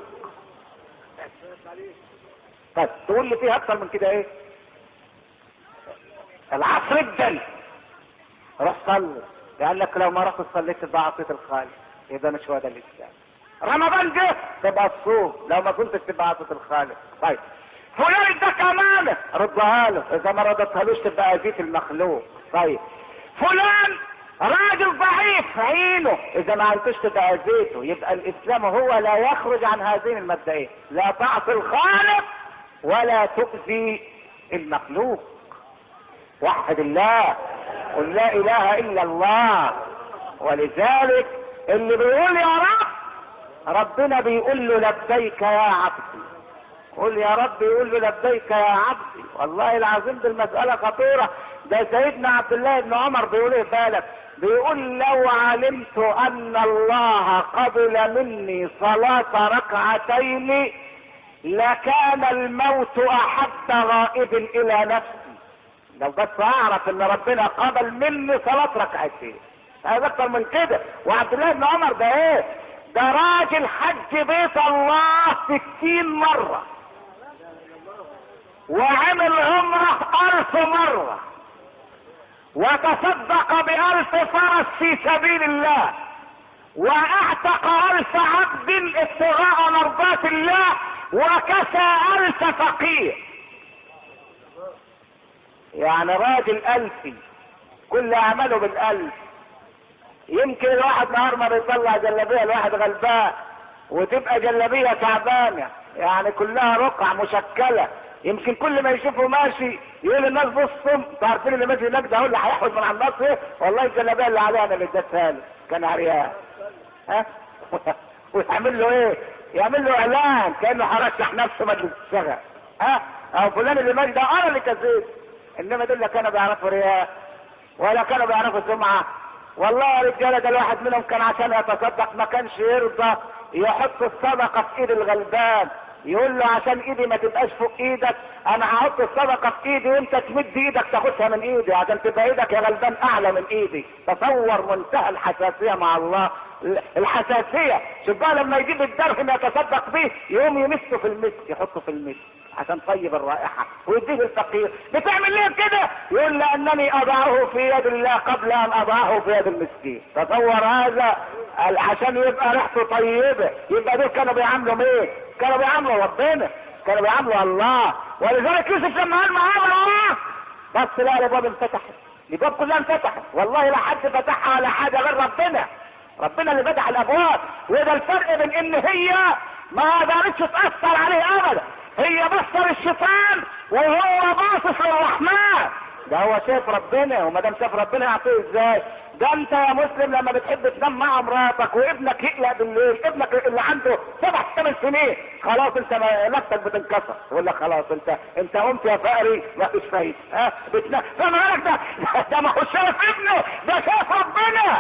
طيب تقول لي فيه اكتر من كده ايه؟ العصر الدل روح صلي. قال لك لو ما رحت صليت تبقى عصيت الخالق يبقى مش هو ده الاسلام. رمضان جه تبقى الصوم لو ما كنتش تبقى عصيت الخالق. طيب فلان اداك امانه ردها له، اذا ما ردتهالوش تبقى اذيت المخلوق. طيب فلان راجل ضعيف عينه، اذا ما عرفتش تبقى اذيته. يبقى الاسلام هو لا يخرج عن هذين المبدئين، لا تعصي الخالق ولا تؤذي المخلوق. وحد الله قل لا اله الا الله. ولذلك اللي بيقول يا رب ربنا بيقول له لبيك يا عبدي. قل يا رب يقول له لبيك يا عبدي. والله العظيم دي المسألة خطيرة. ده سيدنا عبد الله بن عمر بيقول ايه بالك؟ بيقول لو علمت ان الله قبل مني صلاة ركعتين لكان الموت احب غائب الى نفسي. لو بس اعرف ان ربنا قبل مني صلاة ركعتين هذا اكتر من كده. وعبد الله بن عمر ده ايه؟ ده راجل حج بيت الله ستين مرة وعمل عمره الف مرة وتصدق بألف فرس في سبيل الله واعتق الف عبد ابتغاء مرضات الله وكسى الف فقير. يعني راجل الفي كل اعماله بالالف. يمكن الواحد نهار ما بيطلع جلابيه الواحد غلبان وتبقى جلابيه تعبانه يعني كلها رقع مشكله. يمكن كل ما يشوفه ماشي يقول الناس بصوا تعرفين اللي ماشي هناك ده هو اللي هيحوز من على الناس ايه؟ والله الجلابيه اللي عليها انا اللي اديتها له كان عريان. ها ويعمل له ايه؟ يعمل له اعلان كانه هرشح نفسه مجلس الشغل. ها او فلان اللي ماشي ده انا اللي كذبت. انما دول لا كانوا بيعرفوا رياء ولا كانوا بيعرفوا سمعه. والله يا رجاله ده الواحد منهم كان عشان يتصدق ما كانش يرضى يحط الصدقه في ايد الغلبان. يقول له عشان ايدي ما تبقاش فوق ايدك انا هحط الصدقه في ايدي وانت تمد ايدك تاخدها من ايدي عشان تبقى ايدك يا غلبان اعلى من ايدي. تصور منتهى الحساسيه مع الله. الحساسيه شوف بقى لما يجيب الدرهم يتصدق به يقوم يمسه في المسك يحطه في المسك عشان طيب الرائحه ويديه الفقير. بتعمل ليه كده؟ يقول لانني اضعه في يد الله قبل ان اضعه في يد المسكين. تصور هذا عشان يبقى ريحته طيبه. يبقى دول كانوا بيعاملوا مين؟ كانوا بيعاملوا ربنا، كانوا بيعاملوا الله. ولذلك يوسف لما قال معامل الله بس لا الابواب انفتحت، الابواب كلها انفتحت. والله لا حد فتحها ولا حاجه غير ربنا. ربنا اللي فتح الابواب. وده الفرق بين ان هي ما قدرتش تاثر عليه ابدا. هي بصر الشيطان وهو باصص للرحمن. ده هو شايف ربنا، وما دام شاف ربنا يعطيه ازاي؟ ده انت يا مسلم لما بتحب تنام مع مراتك وابنك يقلق بالليل، ابنك اللي عنده سبع ثمان سنين خلاص انت نفسك بتنكسر، يقول لك خلاص انت انت قمت يا فقري ما فيش فايده، ها بتنام. فما بالك ده ده ما هو شايف ابنه، ده شايف ربنا.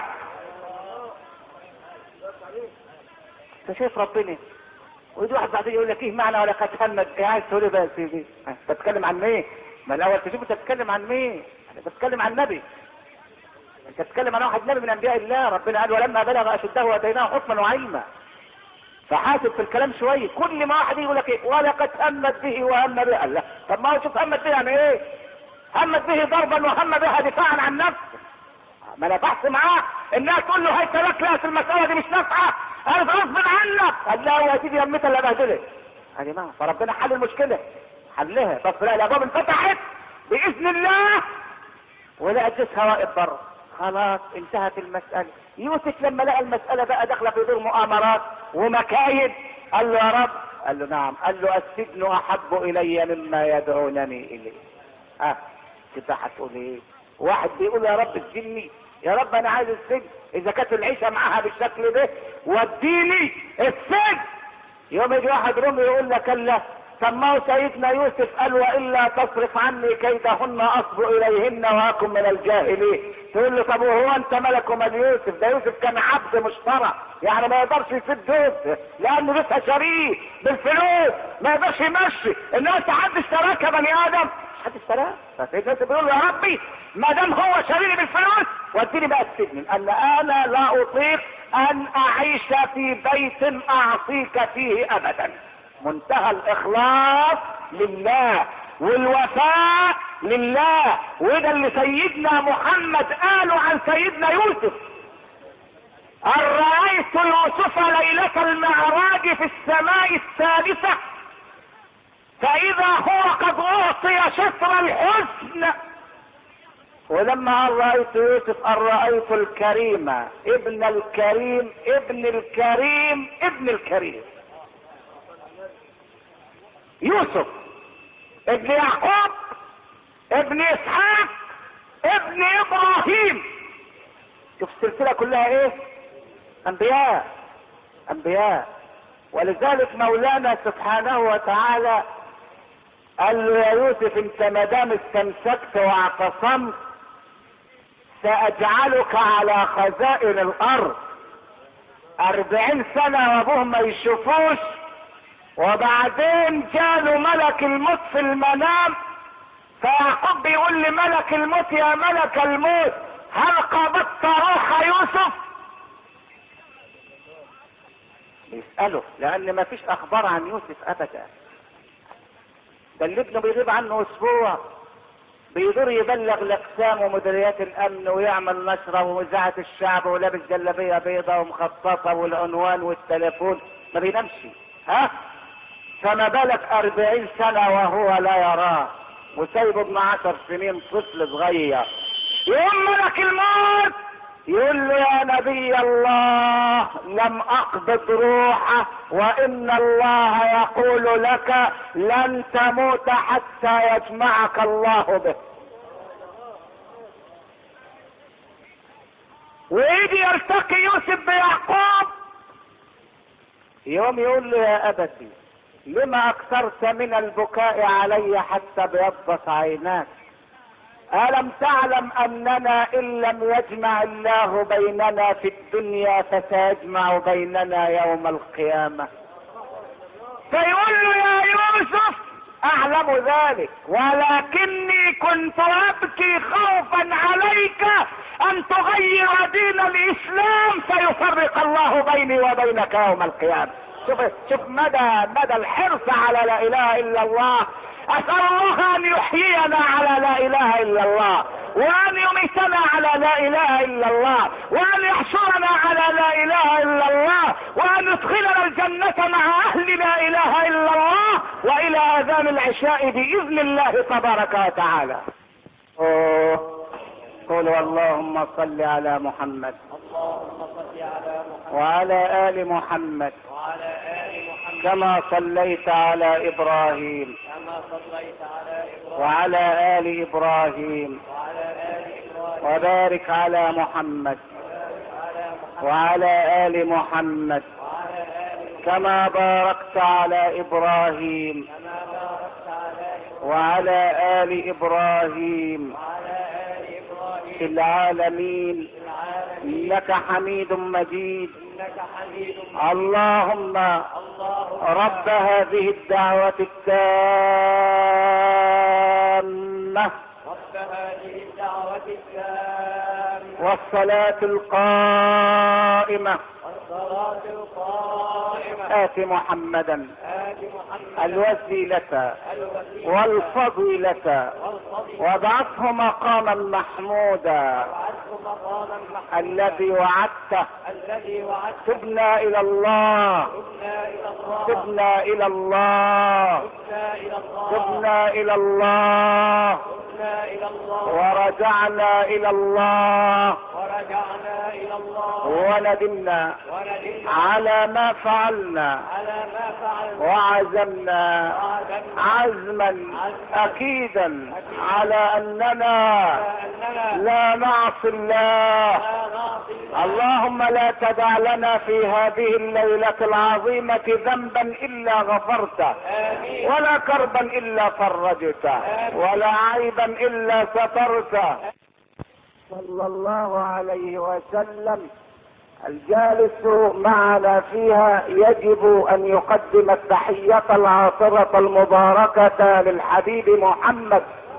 انت شايف ربنا. ويجي واحد بعدين يقول لك ايه معنى ولا قد همت، ايه عايز تقول ايه بقى يا سيدي؟ انت بتتكلم عن مين؟ ما الاول تشوف انت بتتكلم عن مين؟ انا بتكلم عن النبي. انت بتتكلم عن واحد نبي من انبياء الله، ربنا قال ولما بلغ اشده واتيناه حكما وعلما. فحاسب في الكلام شويه، كل ما واحد يقول لك ايه ولقد همت به وهم بها، لا طب ما هو شوف همت به يعني ايه؟ همت به ضربا وهم بها دفاعا عن نفسه. ما انا بحث معاه، الناس تقول له هاي ترك لا المساله دي مش نافعه، انا غصب عنك، قال لا هو هتيجي يمتها اللي بهدلك. يا جماعه فربنا حل المشكله، حلها، بس لا الابواب انفتحت باذن الله ولا اجلسها واقف بره، خلاص انتهت المساله. يوسف لما لقى المساله بقى داخله في دور مؤامرات ومكايد، قال له يا رب، قال له نعم، قال له السجن احب الي مما يدعونني اليه. اه كده هتقول ايه؟ واحد بيقول يا رب اسجني، يا رب انا عايز السجن، اذا كانت العيشه معاها بالشكل ده وديني السجن. يوم يجي واحد رومي يقول لك الله، سماه سيدنا يوسف قال والا تصرف عني كيدهن اصب اليهن واكن من الجاهلين. تقول له طب وهو انت ملك ومال يوسف؟ ده يوسف كان عبد مشترى، يعني ما يقدرش يسد يوسف لانه لسه شريك بالفلوس، ما يقدرش يمشي. الناس حد اشتراك يا بني ادم؟ حد اشتراه؟ فسيدنا يوسف بيقول يا ربي ما دام هو شاريني بالفلوس وديني بقى السجن، قال انا لا اطيق ان اعيش في بيت اعصيك فيه ابدا. منتهى الاخلاص لله والوفاء لله، وده اللي سيدنا محمد قاله عن سيدنا يوسف. ان رايت يوسف ليلة المعراج في السماء الثالثة فاذا هو قد اعطي شطر الحسن. ولما ان رايت يوسف ان رايت الكريم ابن الكريم ابن الكريم ابن الكريم. يوسف ابن يعقوب ابن اسحاق ابن ابراهيم. شوف السلسله كلها ايه؟ انبياء انبياء. ولذلك مولانا سبحانه وتعالى قال له يا يوسف انت ما دام استمسكت واعتصمت ساجعلك على خزائن الارض. اربعين سنه وابوهم ما يشوفوش، وبعدين جاله ملك الموت في المنام، فيعقوب بيقول لملك الموت يا ملك الموت هل قبضت روح يوسف؟ يسأله لان ما فيش اخبار عن يوسف ابدا. ده اللي ابنه بيغيب عنه اسبوع بيدور يبلغ الاقسام ومديريات الامن ويعمل نشره ومذاعه الشعب ولابس جلابيه بيضاء ومخططه والعنوان والتليفون، ما بينامش. ها فما بالك اربعين سنة وهو لا يراه، وسايبه ابن عشر سنين طفل صغير. يوم ملك الموت يقول له يا نبي الله لم اقبض روحه وان الله يقول لك لن تموت حتى يجمعك الله به. ويجي يلتقي يوسف بيعقوب، يوم يقول له يا ابتي لما اكثرت من البكاء علي حتى بيضت عيناك؟ ألم تعلم أننا إن لم يجمع الله بيننا في الدنيا فسيجمع بيننا يوم القيامة؟ فيقول له يا يوسف أعلم ذلك ولكني كنت أبكي خوفا عليك أن تغير دين الإسلام فيفرق الله بيني وبينك يوم القيامة. شوف شوف مدى مدى الحرص على لا اله الا الله. اسال الله ان يحيينا على لا اله الا الله، وان يميتنا على لا اله الا الله، وان يحشرنا على لا اله الا الله، وان يدخلنا الجنة مع اهل لا اله الا الله، والى اذان العشاء باذن الله تبارك وتعالى. قولوا اللهم صل على محمد وعلى آل محمد كما صليت على إبراهيم وعلى آل إبراهيم وبارك على محمد وعلى آل محمد كما باركت على إبراهيم وعلى آل إبراهيم في العالمين إنك حميد مجيد. اللهم رب هذه الدعوة التامة والصلاة القائمة آت محمدا الوسيلة والفضيلة وابعثه مقاما محمودا الذي وعدته. تبنا إلى الله تبنا إلى الله تبنا إلى الله ورجعنا إلى الله وندمنا على ما فعلنا وعزمنا عزما أكيدا على أننا لا نعصي الله. اللهم لا تدع لنا في هذه الليلة العظيمة ذنبا إلا غفرته ولا كربا إلا فرجته ولا عيبا إلا سترته صلى الله عليه وسلم. الجالس معنا فيها يجب أن يقدم التحية العاطرة المباركة للحبيب محمد.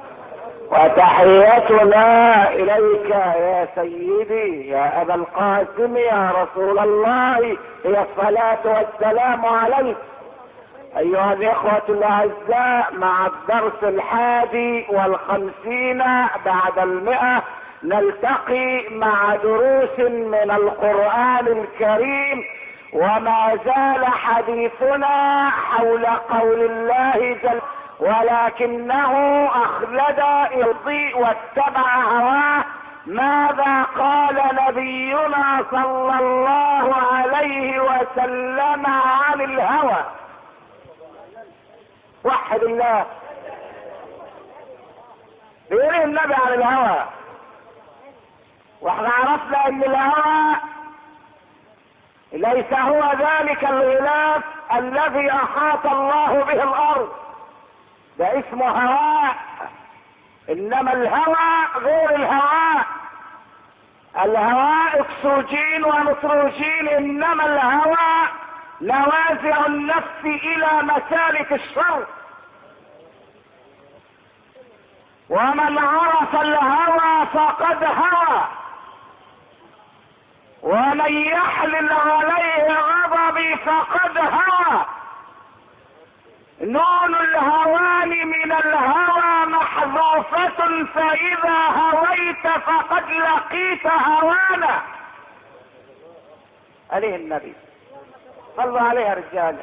وتحيتنا إليك يا سيدي يا أبا القاسم يا رسول الله هي الصلاة والسلام عليك. أيها الإخوة الأعزاء، مع الدرس الحادي والخمسين بعد المئة نلتقي مع دروس من القرآن الكريم، وما زال حديثنا حول قول الله جل ولكنه أخلد يضيء واتبع هواه. ماذا قال نبينا صلى الله عليه وسلم عن الهوى؟ وحد الله. بيقول النبي عن الهوى، واحنا عرفنا ان الهوى ليس هو ذلك الغلاف الذي احاط الله به الارض، ده اسمه هواء، انما الهوى غير الهواء. الهواء اكسجين ونيتروجين، انما الهوى نوازع النفس الى مسالك الشر. ومن عرف الهوى فقد هوى، ومن يحلل عليه غضبي فقد هوى. نون الهوان من الهوى محذوفة، فإذا هويت فقد لقيت هوانا. عليه النبي صلوا عليها رجال.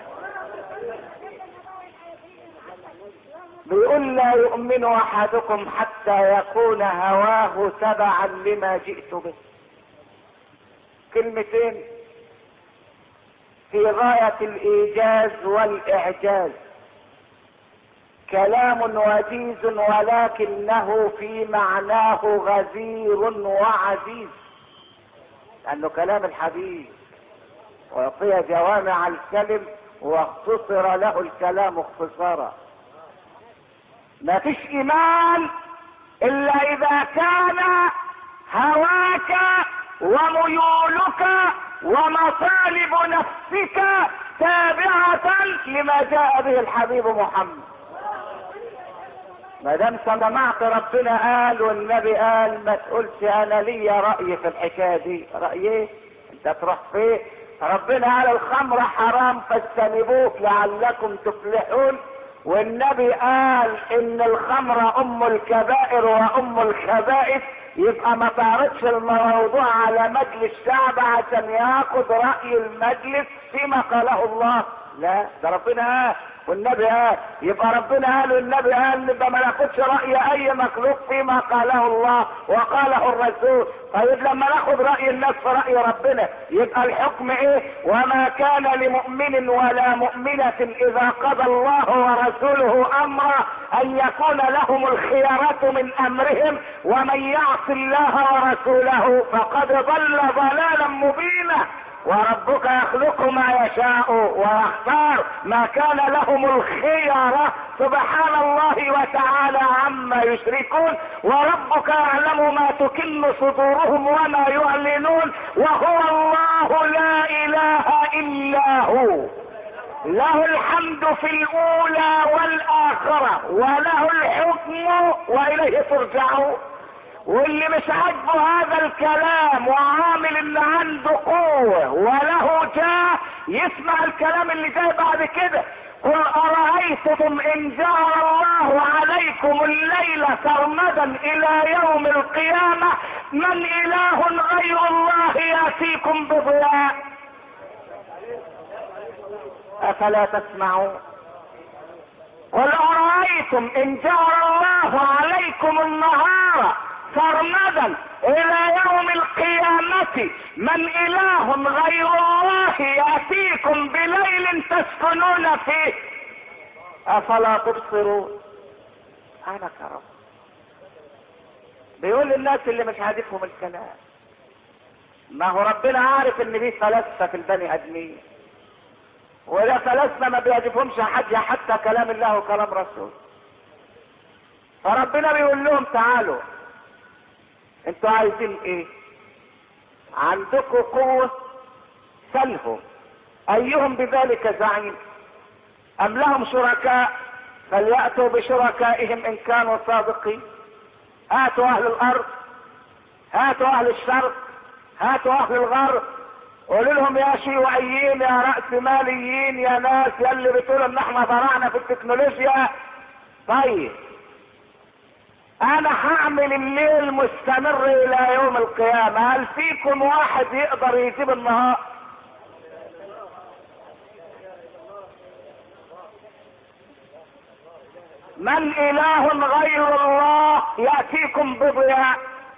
بيقول لا يؤمن احدكم حتى يكون هواه تبعا لما جئت به. كلمتين في غاية الايجاز والاعجاز، كلام وجيز ولكنه في معناه غزير وعزيز، لانه كلام الحبيب واعطي جوامع الكلم واختصر له الكلام اختصارا. ما فيش ايمان الا اذا كان هواك وميولك ومطالب نفسك تابعة لما جاء به الحبيب محمد. ما دام سمعت ربنا قال والنبي قال ما تقولش انا ليا رأي في الحكاية دي. رأي ايه؟ انت تروح فين؟ ربنا قال الخمر حرام فاجتنبوه لعلكم تفلحون، والنبي قال ان الخمر ام الكبائر وام الخبائث. يبقى ما تعرضش الموضوع على مجلس الشعب عشان ياخد رأي المجلس فيما قاله الله. لا، ده ربنا والنبي قال، يبقى ربنا قال والنبي قال، يبقى ما ناخدش رأي اي مخلوق فيما قاله الله وقاله الرسول. طيب لما ناخد رأي الناس في رأي ربنا يبقى الحكم ايه؟ وما كان لمؤمن ولا مؤمنة اذا قضى الله ورسوله امرا ان يكون لهم الخيارة من امرهم ومن يعص الله ورسوله فقد ضل ضلالا مبينا. وربك يخلق ما يشاء ويختار، ما كان لهم الخيرة سبحان الله وتعالى عما يشركون. وربك يعلم ما تكن صدورهم وما يعلنون، وهو الله لا اله الا هو، له الحمد في الاولى والاخرة وله الحكم واليه ترجعون. واللي مش عاجبه هذا الكلام وعامل اللي عنده قوة وله جاه يسمع الكلام اللي جاي بعد كده. قل أرأيتم إن جعل الله عليكم الليل سرمدا إلى يوم القيامة من إله غير الله يأتيكم بضياء أفلا تسمعون. قل أرأيتم إن جعل الله عليكم النهار سرمدا الى يوم القيامة من اله غير الله ياتيكم بليل تسكنون فيه افلا تبصرون. انا كرم بيقول للناس اللي مش عارفهم الكلام، ما هو ربنا عارف ان دي فلاسفة في البني ادمين، ولا فلاسفة ما بيعجبهمش حاجة حتى كلام الله وكلام رسول. فربنا بيقول لهم تعالوا انتوا عايزين ايه؟ عندكم قوة سلهم ايهم بذلك زعيم ام لهم شركاء فليأتوا بشركائهم ان كانوا صادقين. هاتوا اهل الارض، هاتوا اهل الشرق، هاتوا اهل الغرب، قولوا لهم يا شيوعيين يا رأس ماليين يا ناس يا اللي بتقولوا ان احنا ضرعنا في التكنولوجيا. طيب انا هعمل الليل مستمر الى يوم القيامة، هل فيكم واحد يقدر يجيب النهار؟ من اله غير الله يأتيكم بضياء.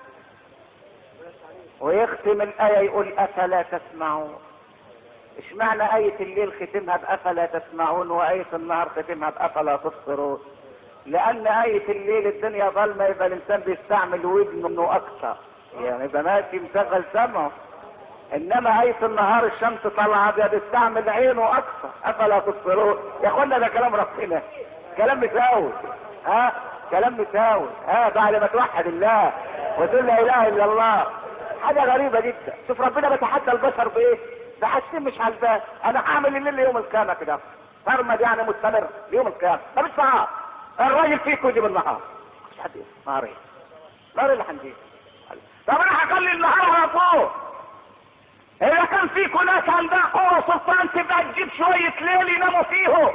ويختم الايه يقول افلا تسمعون. اشمعنى ايه الليل ختمها بافلا تسمعون وايه النهار ختمها بافلا تبصرون؟ لان ايه الليل الدنيا ظلمه يبقى الانسان بيستعمل ودنه اكثر، يعني يبقى ماشي مشغل سمعه. انما ايه النهار الشمس طالعه بيستعمل عينه اكثر افلا تبصرون. يا اخوانا ده كلام ربنا، كلام مساوي، ها كلام مساوي، ها بعد ما توحد الله وتقول لا اله الا الله. حاجه غريبه جدا. شوف ربنا بيتحدى البشر بايه؟ بحاجتين مش على البال. انا هعمل الليل يوم القيامه كده فرمد يعني مستمر ليوم القيامه، ما فيش نهار. الراجل فيكم يجيب النهار، مش حد يجيب نهار. ايه نهار اللي هنجيب؟ طب انا هخلي النهار على طول. اذا كان فيكم ناس عندها قوه سلطان تبقى تجيب شويه ليل يناموا فيهم.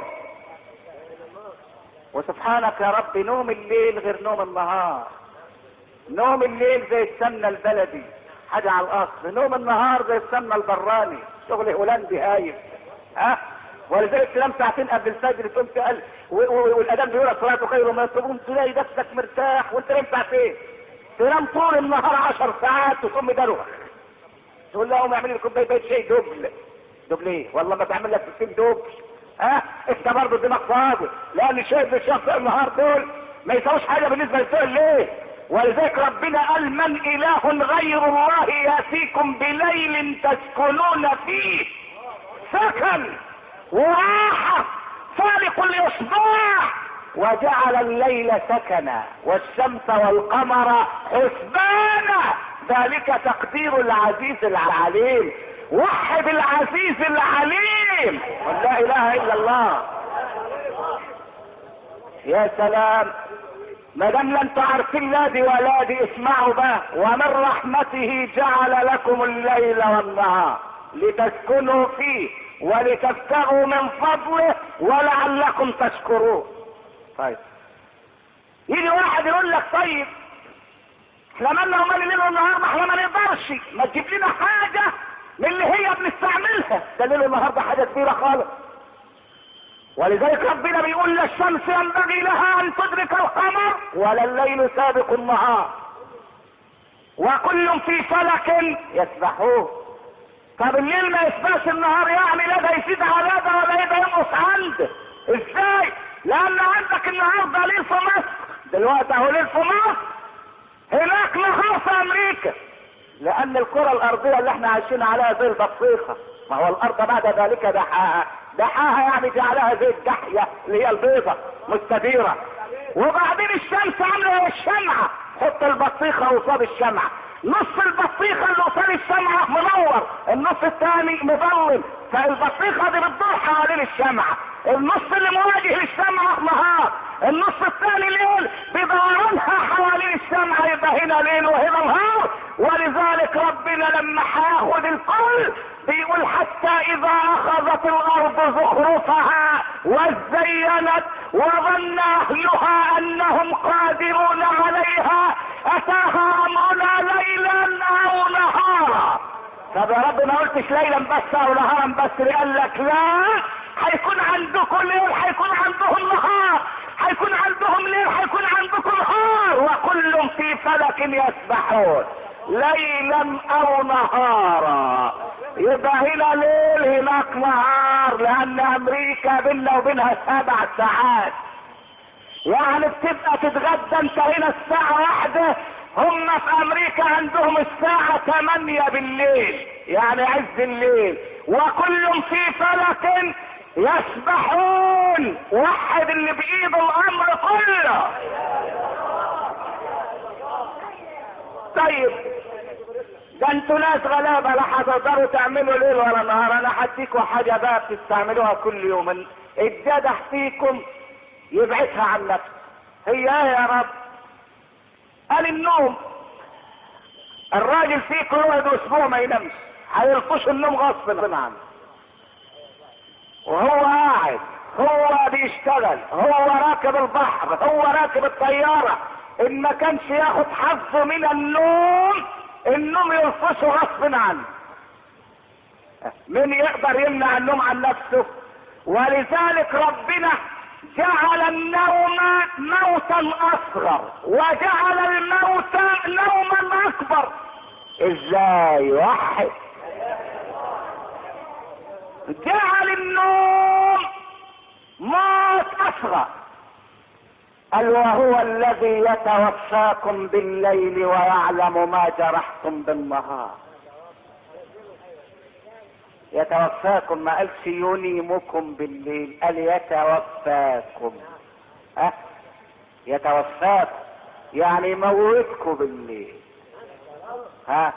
وسبحانك يا رب نوم الليل غير نوم النهار. نوم الليل زي السمنه البلدي حاجه على الاصل، نوم النهار زي السمنه البراني شغل هولندي هايف. ها ولذلك تنام ساعتين قبل الفجر تقوم تقل والاذان بيقول الصلاه خير ما تقوم تلاقي نفسك مرتاح وانت نايم ساعتين. تنام طول النهار عشر ساعات وتقوم مدروخ تقول لهم اعمل لي كوبايه بيت شاي دبل. دبل ايه؟ والله ما تعمل لك ستين دبل. ها انت برضه دماغ فاضي، لان شايف الشخص النهار دول ما يساويش حاجه بالنسبه لسوء الليل. ولذلك ربنا قال من اله غير الله ياتيكم بليل تسكنون فيه. سكن وراحه فالق الاصباح وجعل الليل سكنا والشمس والقمر حسبانا ذلك تقدير العزيز العليم. وحد العزيز العليم لا اله الا الله. يا سلام، ما دام لا انتوا عارفين لا دي ولا دي اسمعوا بقى. ومن رحمته جعل لكم الليل والنهار لتسكنوا فيه ولتبتغوا من فضله ولعلكم تشكرون. طيب يجي واحد يقول لك طيب احنا مالنا ومال الليل والنهار؟ ما احنا ما نقدرش، ما تجيب لنا حاجه من اللي هي بنستعملها. ده الليل والنهار ده حاجه كبيره خالص. ولذلك ربنا بيقول لا الشمس ينبغي لها ان تدرك القمر ولا الليل سابق النهار وكل في فلك يسبحون. طب الليل ما يسبحش النهار يعني لا ده يزيد على ده ولا ده ينقص عنده؟ ازاي؟ لان عندك النهارده ليل في مصر دلوقتي اهو ليل في مصر، هناك نهار في امريكا، لان الكرة الارضية اللي احنا عايشين عليها زي البطيخة، ما هو الارض بعد ذلك دحاها، دحاها يعني جعلها زي الدحية اللي هي البيضة مستديرة، وبعدين الشمس عاملة الشمعة، حط البطيخة قصاد الشمعة، نص البطيخة اللي قصاد الشمعة منور، النص الثاني مظلم، فالبطيخة دي بتدور حوالين الشمعة، النص اللي مواجه للشمعة نهار، النص الثاني ليل بدورانها حوالين الشمعة، يبقى هنا ليل وهنا نهار. ولذلك ربنا لما هياخد الكل بيقول حتى اذا اخذت الارض زخرفها وزينت وظن اهلها انهم قادرون عليها اتاها امرنا ليلا او نهارا. طب يا رب ما قلتش ليلا بس او نهارا بس، قال لك لا، هيكون عندكم ليل هيكون عندهم نهار، هيكون عندهم ليل هيكون عندكم نهار، وكل في فلك يسبحون ليلا او نهارا. يبقى هنا ليل هناك نهار، لان امريكا بيننا وبينها سبع ساعات، يعني بتبقى تتغدى انت هنا الساعة واحدة، هم في امريكا عندهم الساعة تمانية بالليل، يعني عز الليل، وكل في فلك يسبحون. وحد اللي بايده الامر كله. طيب ده انتوا ناس غلابة لا هتقدروا تعملوا ليل ولا نهار، انا هديكوا حاجة بقى بتستعملوها كل يوم، الجدح فيكم يبعدها عن نفسه. هي ايه يا رب؟ قال النوم. الراجل فيكم يقعد اسبوع ما ينامش، هيلطش النوم غصب عنه، وهو قاعد، هو بيشتغل، هو راكب البحر، هو راكب الطيارة، ان ما كانش ياخد حظه من النوم النوم يلطشه غصب عنه. من يقدر يمنع النوم عن نفسه؟ ولذلك ربنا جعل النوم موتا اصغر وجعل الموت نوما اكبر. ازاي؟ وحد جعل النوم موت اصغر، قال وهو الذي يتوفاكم بالليل ويعلم ما جرحتم بالنهار. يتوفاكم، ما قالش ينيمكم بالليل، قال يتوفاكم. أه؟ يتوفاكم يعني يموتكم بالليل. ها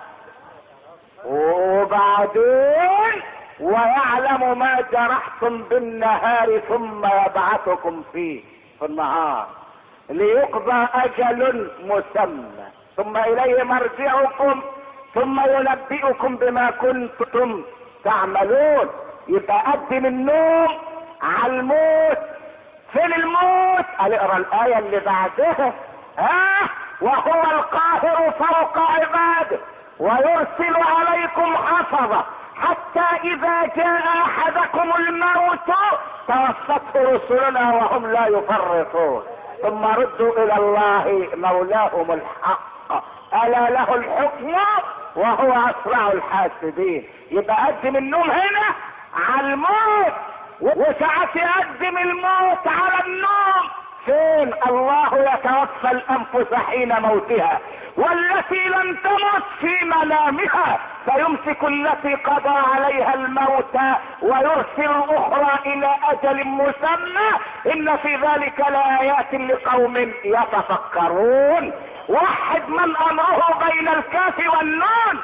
وبعدين ويعلم ما جرحتم بالنهار ثم يبعثكم فيه في النهار ليقضى اجل مسمى ثم اليه مرجعكم ثم ينبئكم بما كنتم تعملون. يبقى قدم النوم على الموت. فين الموت؟ قال اقرا الايه اللي بعدها، ها وهو القاهر فوق عباده ويرسل عليكم حفظه حتى اذا جاء احدكم الموت توفته رسلنا وهم لا يفرطون ثم ردوا الى الله مولاهم الحق الا له الحكم وهو اسرع الحاسبين. يبقى قدم النوم هنا على الموت، وساعات يقدم الموت على النوم. فين؟ الله يتوفى الانفس حين موتها والتي لم تمت في منامها فيمسك التي قضى عليها الموت ويرسل الاخرى الى اجل مسمى ان في ذلك لايات لقوم يتفكرون. وحد من امره بين الكاف والنون.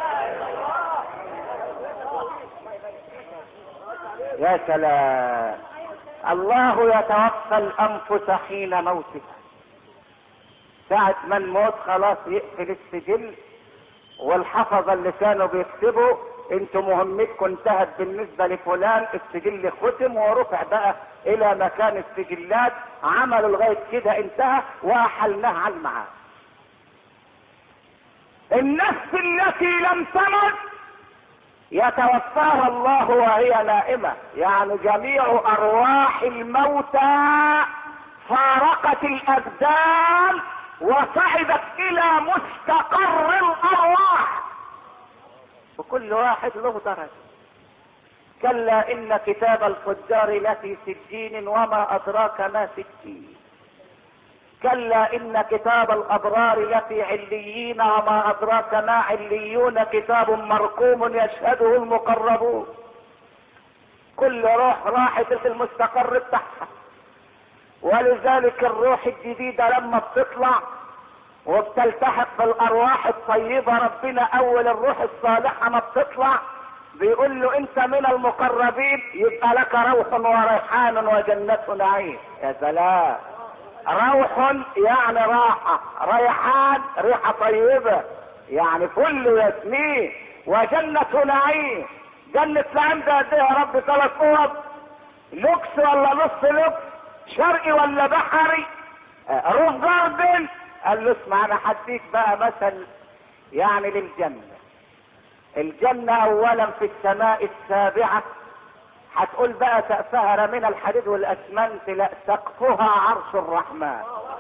يا سلام، الله يتوفى الانفس حين موتها. ساعة ما الموت خلاص يقفل السجل والحفظة اللي كانوا بيكتبوا انتوا مهمتكم انتهت بالنسبة لفلان، السجل ختم ورفع بقى الى مكان السجلات، عملوا لغاية كده انتهى واحلناه على المعاد. النفس التي لم تمت يتوفاها الله وهي نائمة، يعني جميع ارواح الموتى فارقت الابدان وصعدت الى مستقر الارواح، وكل واحد له درجة. كلا ان كتاب الفجار لفي سجين وما ادراك ما سجين. كلا ان كتاب الابرار لفي عليين وما ادراك ما عليون، كتاب مرقوم يشهده المقربون. كل روح راحت في المستقر بتاعها. ولذلك الروح الجديدة لما بتطلع وبتلتحق بالارواح الطيبة، ربنا اول الروح الصالحة ما بتطلع بيقول له انت من المقربين، يبقى لك روح وريحان وجنة نعيم. يا سلام، روح يعني راحة، ريحان ريحة طيبة يعني فل ياسمين، وجنة نعيم. جنة نعيم ده قد ايه يا رب؟ ثلاث اوض، لوكس ولا نص لوكس، شرقي ولا بحري، روف جاردن. قال له اسمع انا هديك بقى مثل يعني للجنة. الجنة اولا في السماء السابعة، هتقول بقى سقفها من الحديد والاسمنت، لا سقفها عرش الرحمن.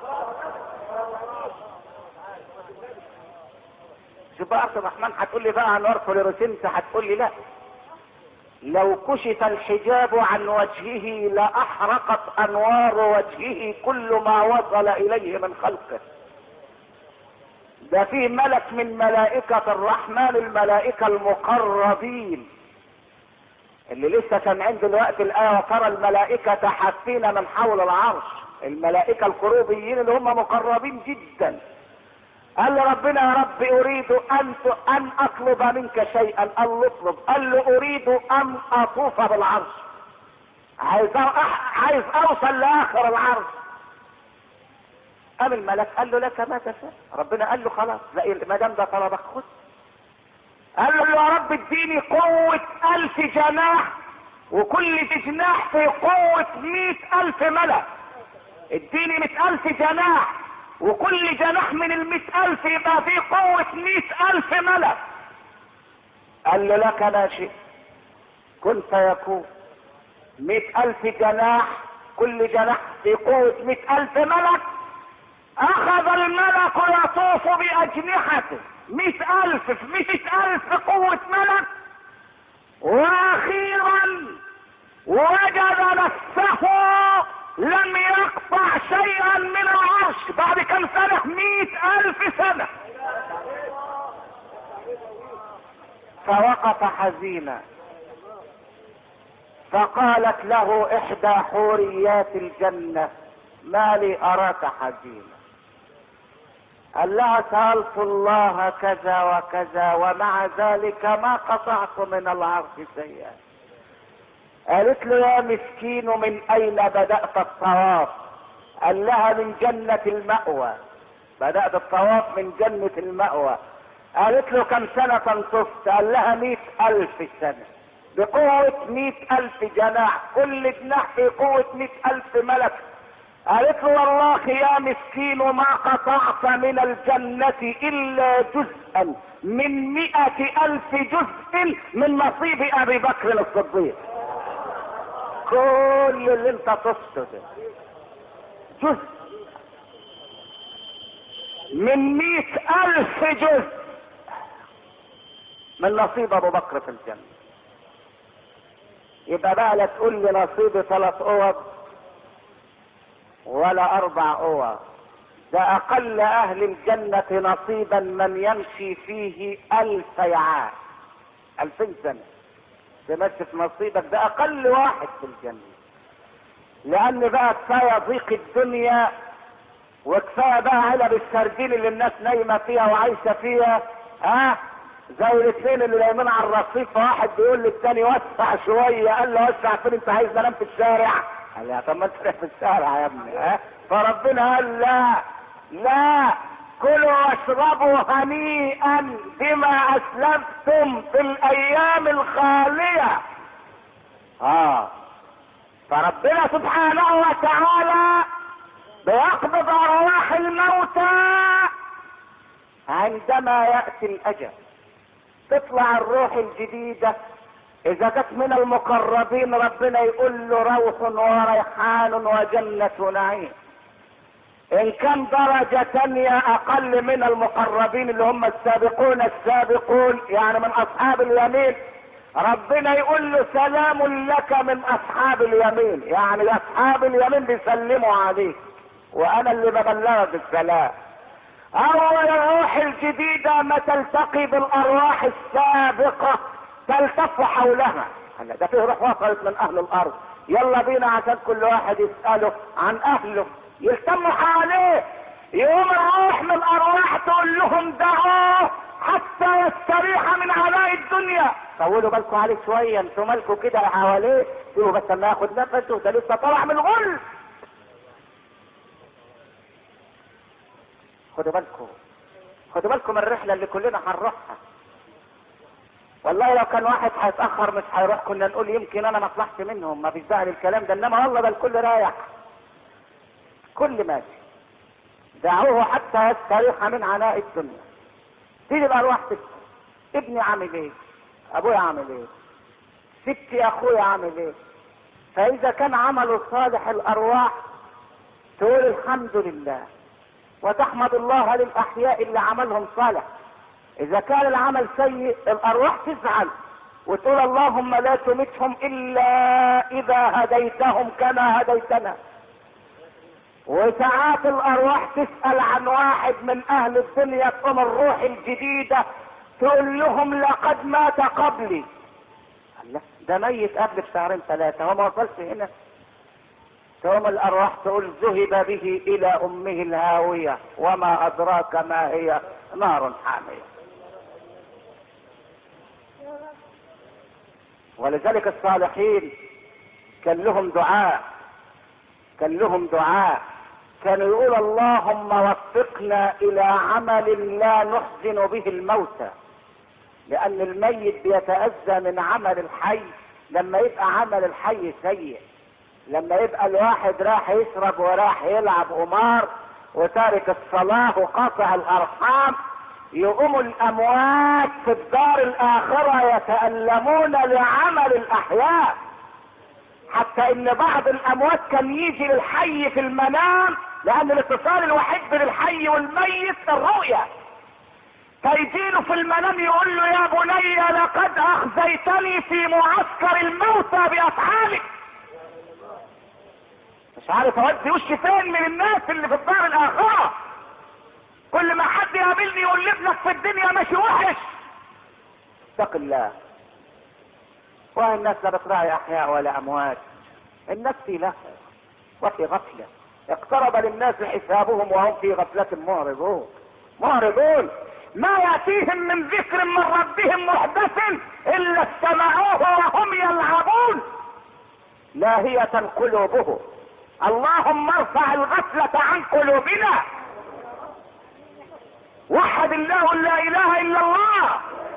شوف بقى عرش الرحمن، هتقول لي بقى انوار فلوريسنت، هتقول لي لا، لو كشف الحجاب عن وجهه لاحرقت انوار وجهه كل ما وصل اليه من خلقه. ده فيه ملك من ملائكة الرحمن، الملائكة المقربين اللي لسه سامعين دلوقتي الآية وترى الملائكة حافين من حول العرش، الملائكة الكروبيين اللي هم مقربين جدا. قال له ربنا يا رب اريد ان ان اطلب منك شيئا. قال له اطلب. قال له اريد ان اطوف بالعرش، عايز عايز اوصل لاخر العرش. قام الملك قال له لك ما تشاء. ربنا قال له خلاص، لا ما دام ده طلبك خذ. قال له يا رب اديني قوة الف جناح، وكل جناح في قوة مئة الف ملك. اديني مئة الف جناح، وكل جناح من المئة الف يبقى في قوة مئة الف ملك. قال له لك لا شيء، كن فيكون. مئة الف جناح، كل جناح في قوة مئة الف ملك. اخذ الملك يطوف باجنحته، مئة الف في مئة الف قوة ملك. واخيرا وجد نفسه لم يقطع شيئا من العرش. بعد كم سنة؟ مئة الف سنة. فوقف حزينا، فقالت له احدى حوريات الجنة ما لي اراك حزينا. قال لها سألت الله كذا وكذا ومع ذلك ما قطعت من العرش شيئا. قالت له يا مسكين من اين بدأت الطواف؟ قال لها من جنة المأوى، بدأت الطواف من جنة المأوى. قالت له كم سنة طفت؟ قال لها مئة الف سنة، بقوة مئة الف جناح، كل جناح في قوة مئة الف ملك. قالت له والله يا مسكين ما قطعت من الجنة الا جزءا من مئة الف جزء من نصيب ابي بكر الصديق. كل اللي انت طفته ده جزء من مئة الف جزء من نصيب ابو بكر في الجنة. يبقى بقى لا تقول لي نصيبي ثلاث اوض ولا اربع اوض، ده اقل اهل الجنة نصيبا من يمشي فيه الف عام، الفين سنة تمشي في نصيبك، ده اقل واحد في الجنة. لان بقى كفاية ضيق الدنيا، وكفاية بقى علب السردين اللي الناس نايمة فيها وعايشة فيها، ها زي الاثنين اللي نايمين على الرصيف، واحد بيقول للتاني وسع شوية، قال له وسع فين؟ انت عايز انام في الشارع؟ قال له طب ما انت في الشارع يا ابني. ها فربنا قال لا لا، كلوا واشربوا هنيئا بما اسلفتم في الايام الخالية. اه فربنا سبحانه وتعالى بيقبض ارواح الموتى عندما يأتي الاجل. تطلع الروح الجديدة اذا جت من المقربين ربنا يقول له روح وريحان وجنة نعيم. ان كان درجة تانية اقل من المقربين اللي هم السابقون السابقون يعني من اصحاب اليمين، ربنا يقول له سلام لك من اصحاب اليمين، يعني اصحاب اليمين بيسلموا عليك وانا اللي ببلغك السلام. اول الروح الجديدة ما تلتقي بالارواح السابقة تلتف حولها. هلا ده فيه روح وصلت من اهل الارض، يلا بينا عشان كل واحد يسأله عن اهله يلتموا حواليه. يقوم الروح من الارواح تقول لهم دعوه حتى يستريح من عناء الدنيا. طولوا بالكم عليه شويه، انتوا مالكوا كده حواليه، سيبوا بس ما ياخد نفسه، ده لسه طالع من الغل. خدوا بالكم خدوا بالكم من الرحله اللي كلنا هنروحها. والله لو كان واحد هيتاخر مش هيروح كنا نقول يمكن انا ما اطلعش منهم، ما فيش داعي للكلام ده، انما والله ده الكل رايح، كل ماشي. دعوه حتى يستريح من عناء الدنيا. تيجي الارواح تسال ابني عامل ايه؟ ابويا عامل ايه؟ ستي اخويا عامل ايه؟ فاذا كان عمله صالح الارواح تقول الحمد لله وتحمد الله للاحياء اللي عملهم صالح. اذا كان العمل سيء الارواح تزعل وتقول اللهم لا تمتهم الا اذا هديتهم كما هديتنا. وساعات الارواح تسأل عن واحد من اهل الدنيا تقوم الروح الجديدة تقول لهم لقد مات قبلي. الله ده ميت قبل بشهرين ثلاثة هو ما وصلش هنا. تقوم الارواح تقول ذهب به الى امه الهاوية وما ادراك ما هي نار حامية. ولذلك الصالحين كان لهم دعاء كان لهم دعاء كانوا يقول اللهم وفقنا الى عمل لا نحزن به الموتى، لان الميت بيتأذى من عمل الحي لما يبقى عمل الحي سيء. لما يبقى الواحد راح يشرب وراح يلعب قمار وتارك الصلاة وقاطع الارحام، يقوم الاموات في الدار الاخرة يتألمون لعمل الاحياء. حتى ان بعض الاموات كان يجي للحي في المنام، لان الاتصال الوحيد بين الحي والميت الرؤية. فيجيله في المنام يقول له يا بني لقد اخزيتني في معسكر الموتى باصحابك. مش عارف اودي وشي فين من الناس اللي في الدار الاخرة. كل ما حد يقابلني يقول لابنك في الدنيا ماشي وحش. اتق الله. والناس لا بتراعي احياء ولا اموات، الناس في لهو وفي غفلة. اقترب للناس حسابهم وهم في غفلة معرضون معرضون ما يأتيهم من ذكر من ربهم محدث الا استمعوه وهم يلعبون لاهية قلوبهم. اللهم ارفع الغفلة عن قلوبنا. وحد الله لا اله الا الله.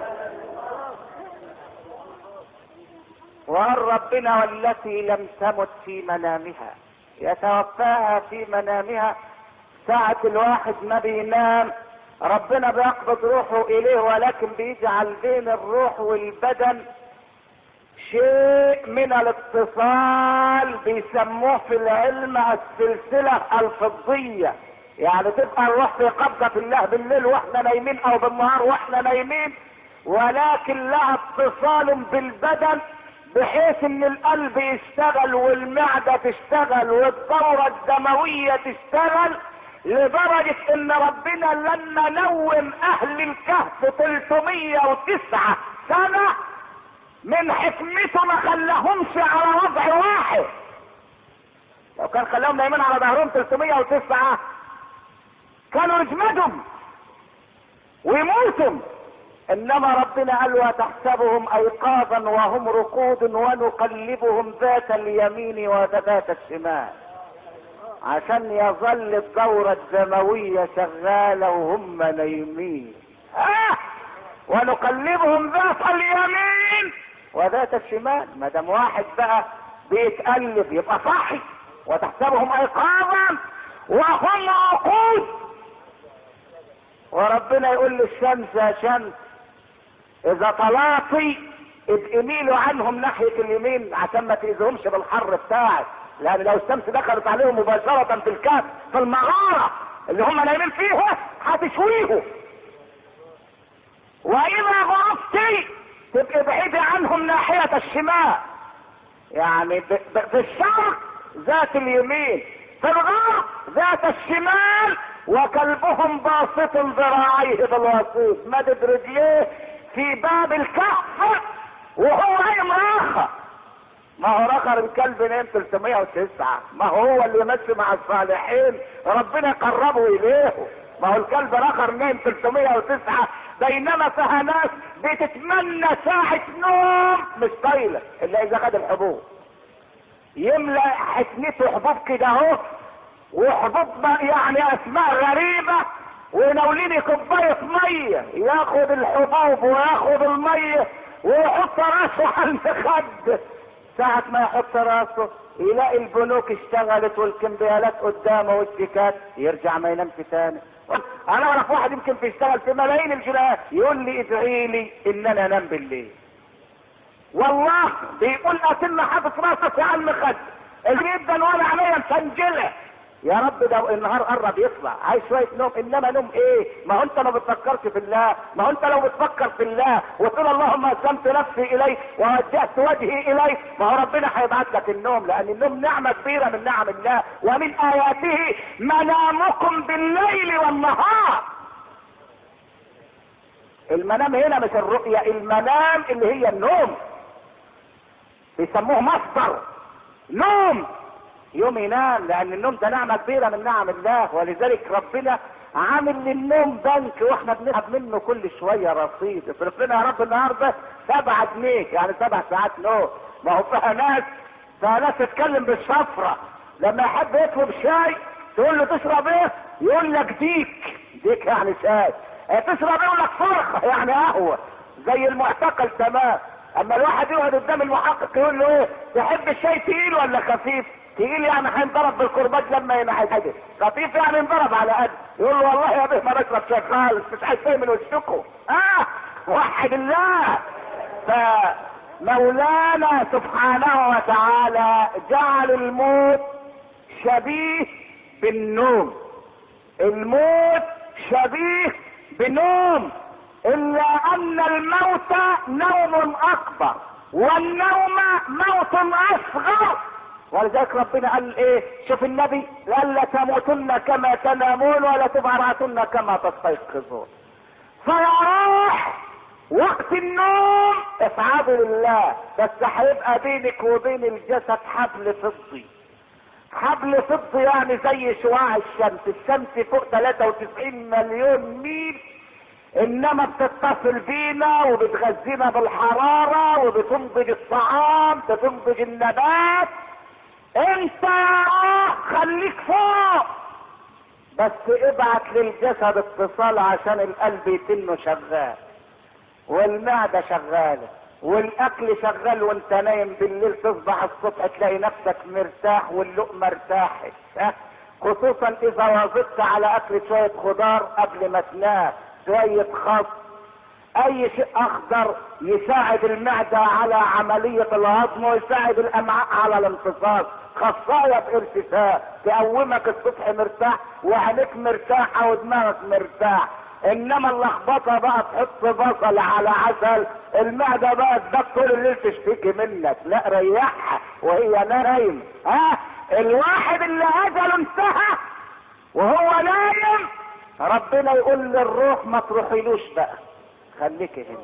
وقال ربنا والتي لم تمت في منامها يتوفاها في منامها. ساعة الواحد ما بينام ربنا بيقبض روحه اليه، ولكن بيجعل بين الروح والبدن شيء من الاتصال بيسموه في العلم السلسلة الفضية. يعني تبقى الروح في قبضة الله بالليل واحنا نايمين او بالنهار واحنا نايمين، ولكن لها اتصال بالبدن بحيث ان القلب يشتغل والمعدة تشتغل والدورة الدموية تشتغل، لدرجة ان ربنا لما نوم اهل الكهف ثلاثمية وتسعة سنة من حكمته ما خلاهمش على وضع واحد. لو كان خلاهم نايمين على ظهرهم ثلاثمية وتسعة كانوا يجمدهم ويموتوا. انما ربنا قال وتحسبهم ايقاظا وهم رقود ونقلبهم ذات اليمين وذات الشمال، عشان يظل الدورة الدموية شغالة وهم نايمين. آه ونقلبهم ذات اليمين وذات الشمال. ما دام واحد بقى بيتقلب يبقى صاحي. وتحسبهم ايقاظا وهم رقود. وربنا يقول للشمس يا شمس اذا طلعتي ابقي ميلوا عنهم ناحية اليمين عشان ما تأذيهمش بالحر بتاعك، لان لو الشمس دخلت عليهم مباشرة في الكهف في المغارة اللي هم نايمين فيها هتشويهم. واذا غرفتي تبقي بعيدة عنهم ناحية الشمال، يعني ب... ب... في الشرق ذات اليمين، في الغرب ذات الشمال، وكلبهم باسط ذراعيه بالوسيط مدد رجليه في باب الكهف وهو نايم راخة. ما هو رخر الكلب نايم ثلاثمائة وتسعة، ما هو اللي يمشي مع الصالحين ربنا قربه اليه. ما هو الكلب رخر نايم ثلاثمائة وتسعة، بينما فيها ناس بتتمنى ساعة نوم مش طايلة الا اذا خد الحبوب، يملأ حسنته حبوب كده اهو، وحبوب يعني اسماء غريبة، وناوليني كوباية مية ياخد الحبوب وياخد المية ويحط راسه على المخد. ساعة ما يحط راسه يلاقي البنوك اشتغلت والكمبيالات قدامه والشيكات، يرجع ما ينامش تاني. انا اعرف واحد يمكن بيشتغل في ملايين الجنيهات يقول لي ادعي لي ان انا انام بالليل، والله بيقول اتم حاطط راسه على المخد جدا وانا عينيا مسنجله، يا رب ده النهار قرب يطلع عايز شويه نوم، انما نوم ايه؟ ما هو انت ما بتفكرش في الله. ما هو انت لو بتفكر في الله وتقول اللهم اسلمت نفسي اليك ووجهت وجهي اليك، ما هو ربنا هيبعت لك النوم، لان النوم نعمه كبيره من نعم الله. ومن اياته منامكم بالليل والنهار. المنام هنا مش الرؤيا، المنام اللي هي النوم، بيسموه مصدر نوم، يوم ينام، لان النوم ده نعمة كبيرة من نعم الله. ولذلك ربنا عامل للنوم بنك واحنا بنسحب منه كل شوية رصيد. اصرف لنا يا رب النهارده سبعة جنيه يعني سبع ساعات نوم. ما هو فيها ناس فيها ناس تتكلم بالشفرة، لما يحب يطلب شاي تقول له تشرب ايه؟ يقول لك ديك. ديك يعني شاي. تشرب ايه؟ يقول لك فرخة يعني قهوة، زي المعتقل تمام. اما الواحد يقعد قدام المحقق يقول له ايه؟ تحب الشاي تقيل ولا خفيف؟ تقيل يعني هينضرب بالكرباج لما ينحدر، خفيف يعني ينضرب على قد. يقول له والله يا بيه ما بشرب شاي خالص، مش عايز شاي من وشكم. اه وحد الله. فمولانا سبحانه وتعالى جعل الموت شبيه بالنوم، الموت شبيه بنوم، الا ان الموت نوم اكبر والنوم موت اصغر. ولذلك ربنا قال ايه؟ شوف النبي قال لا تموتن كما تنامون ولا تبعثن كما تستيقظون. فيروح وقت النوم افعلوا لله، بس هيبقى بينك وبين الجسد حبل فضي. حبل فضي يعني زي شعاع الشمس، الشمس فوق ثلاثة وتسعين مليون ميل، انما بتتصل بينا وبتغذينا بالحرارة وبتنضج الطعام، بتنضج النبات. انت خليك فوق، بس ابعت للجسد اتصال عشان القلب يتنه شغال والمعدة شغالة والاكل شغال، وانت نايم بالليل تصبح الصبح تلاقي نفسك مرتاح واللقمة ارتاحت. خصوصا اذا واظبت على اكل شوية خضار قبل ما تنام، شوية خس، اي شيء اخضر يساعد المعدة على عملية الهضم ويساعد الامعاء على الامتصاص. خصاية بارتفاع تقومك الصبح مرتاح وعينيك مرتاحة ودماغك مرتاح. انما اللخبطة بقى تحط بصل على عسل، المعدة بقى تبقى طول الليل تشتكي منك. لا ريحها وهي نايم. ها الواحد اللي اجله انتهى وهو نايم ربنا يقول للروح ما تروحيلوش بقى، خليكي هنا.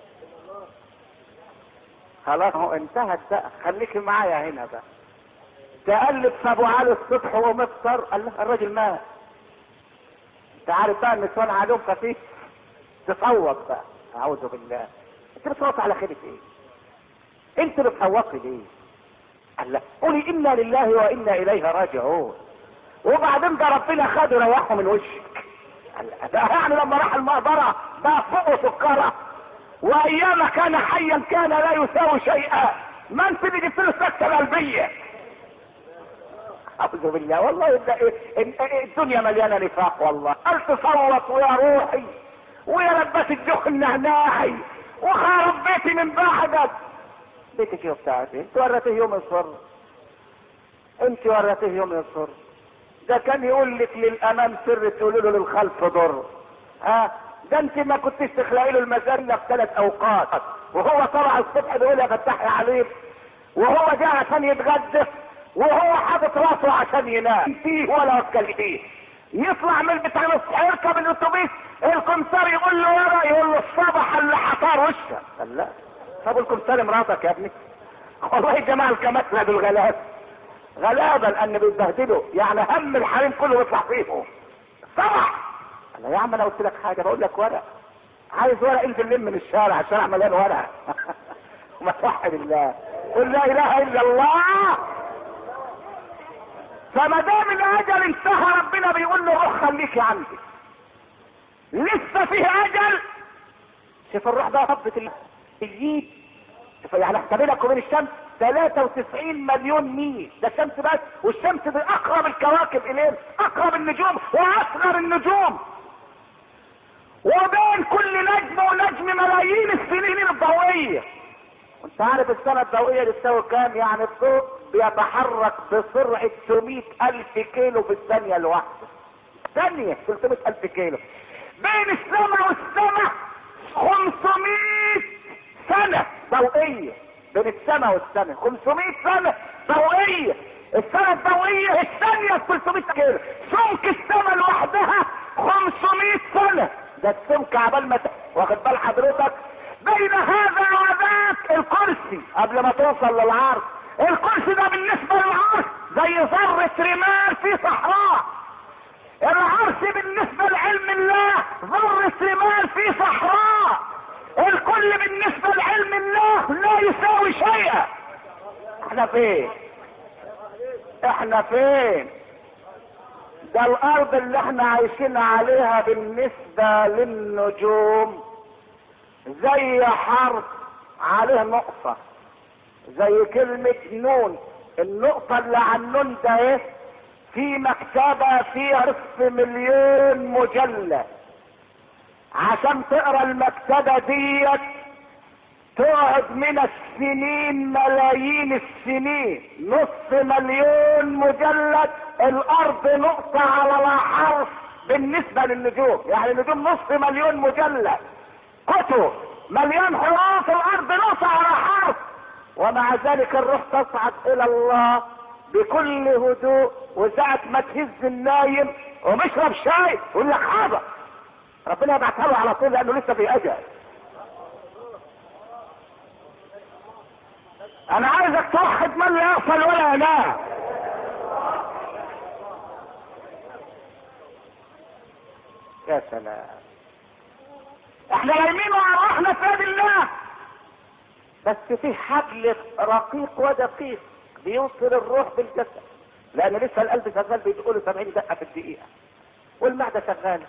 خلاص هو انتهت بقى، خليكي معايا هنا بقى. تقلب في ابو علي الصبح ومفطر، قال له الراجل مات. انت عارف بقى النسوان عليهم خفيف، تصوت بقى. اعوذ بالله، انت بتصوت على خيرة ايه؟ انت بتصوتي ليه؟ قال له قولي انا لله وانا اليه راجعون. وبعدين ده ربنا خده ريحه من وشك. ده يعني لما راح المقبرة بقى فوقه سكرة، وايام كان حيا كان لا يساوي شيئا. ما انت اللي جبت له السكتة القلبية. اعوذ بالله، والله الدنيا مليانة نفاق والله. قال تصوت ويا روحي ويا لبس الجخ النعناعي وخرب بيتي من بعدك. بيتك ايه بتاعتي؟ انت وريتيه يوم الصر، انت وريتيه يوم الصر. ده كان يقول لك للامام سر تقول له للخلف ضر. ها ده انت ما كنتش تخلقي له المسله في ثلاث اوقات، وهو طلع الصبح بيقول يا فتحي عليك، وهو جاء عشان يتغدى، وهو حاطط راسه عشان ينام فيه ولا وكل فيه. يطلع من بتاع الصبح يركب الاتوبيس، الكمسار يقول له ورا، يقول له الصبح اللي حطار وشك. قال لا، طب الكمسار مراتك يا ابني. والله يا جماعه الكمثرى دول غلابه غلابه، لان بيتبهدلوا، يعني هم الحريم كله بيطلع فيهم. صبح انا يا عم انا قلت لك حاجه، بقول لك ورق، عايز ورق انزل لم من الشارع، الشارع مليان ورق. وما توحد الله، قل لا اله الا الله. فما دام الاجل انتهى ربنا بيقول له روح خليكي عندي، لسه فيه اجل. شوف الروح ده طبت الجيد، يعني احسب لك وبين الشمس ثلاثة وتسعين مليون ميل، ده الشمس بس، والشمس دي اقرب الكواكب اليه، اقرب النجوم واصغر النجوم، وبين كل نجم ونجم ملايين السنين الضوئيه. وانت عارف السنه الضوئيه دي تساوي كام؟ يعني الضوء بيتحرك بسرعه ثلاثمائة الف كيلو في الثانيه الواحده. ثانيه ثلاثمائة الف كيلو. بين السماء والسماء خمسمائة سنه ضوئيه، بين السماء والسماء خمسمائة سنه ضوئيه. السنه الضوئيه الثانيه ثلاثمائة كيلو، سمك السماء لوحدها خمسمائة سنه. ده السمك عبال ما واخد بال حضرتك. بين هذا وذاك الكرسي قبل ما توصل للعرش، الكرسي ده بالنسبه للعرش زي ذره رمال في صحراء. العرش بالنسبه لعلم الله ذره رمال في صحراء. الكل بالنسبه لعلم الله لا يساوي شيئا. احنا فين؟ احنا فين؟ ده الارض اللي احنا عايشين عليها بالنسبه للنجوم زي حرف عليه نقطة، زي كلمة نون. النقطة اللي على النون ده ايه؟ في مكتبة فيها نصف مليون مجلد. عشان تقرا المكتبة ديت تقعد من السنين ملايين السنين. نصف مليون مجلد، الارض نقطة على لا حرف بالنسبة للنجوم، يعني النجوم نصف مليون مجلد، كتب مليان حروف، الارض نقطة على حرف. ومع ذلك الروح تصعد الى الله بكل هدوء، وساعة ما تهز النايم ومشرب شاي يقول لك حاضر، ربنا يبعتها له على طول لانه لسه في اجل. انا عايزك توحد من لا يغفل ولا ينام. يا سلام، احنا نايمين وارواحنا في يد الله، بس في حبل رقيق ودقيق بيوصل الروح بالجسد، لان لسه القلب شغال بيدخل سبعين دقه في الدقيقه، والمعده شغاله.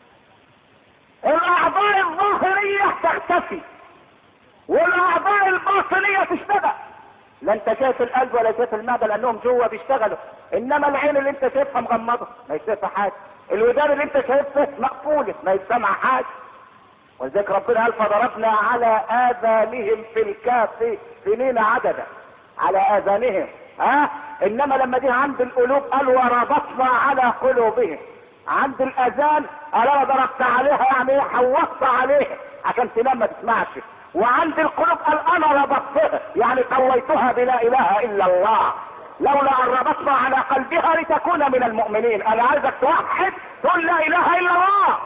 الاعضاء الظاهريه تختفي والاعضاء الباطنيه تشتغل. لا انت شايف القلب ولا شايف المعده لانهم جوه بيشتغلوا، انما العين اللي انت شايفها مغمضه ما يشوفها حاجه، الودان اللي انت شايفها مقفوله ما يسمع حاجه. ولذلك ربنا قال فضربنا على اذانهم في الكهف سنين عددا، على اذانهم. ها انما لما دي عند القلوب قال وربطنا على قلوبهم. عند الاذان قال انا ضربت عليها، يعني ايه؟ حوطت عليها عشان تنام ما تسمعش. وعند القلوب قال انا ربطتها، يعني قويتها بلا اله الا الله، لولا ان ربطنا على قلبها لتكون من المؤمنين. انا عايزك توحد تقول لا اله الا الله.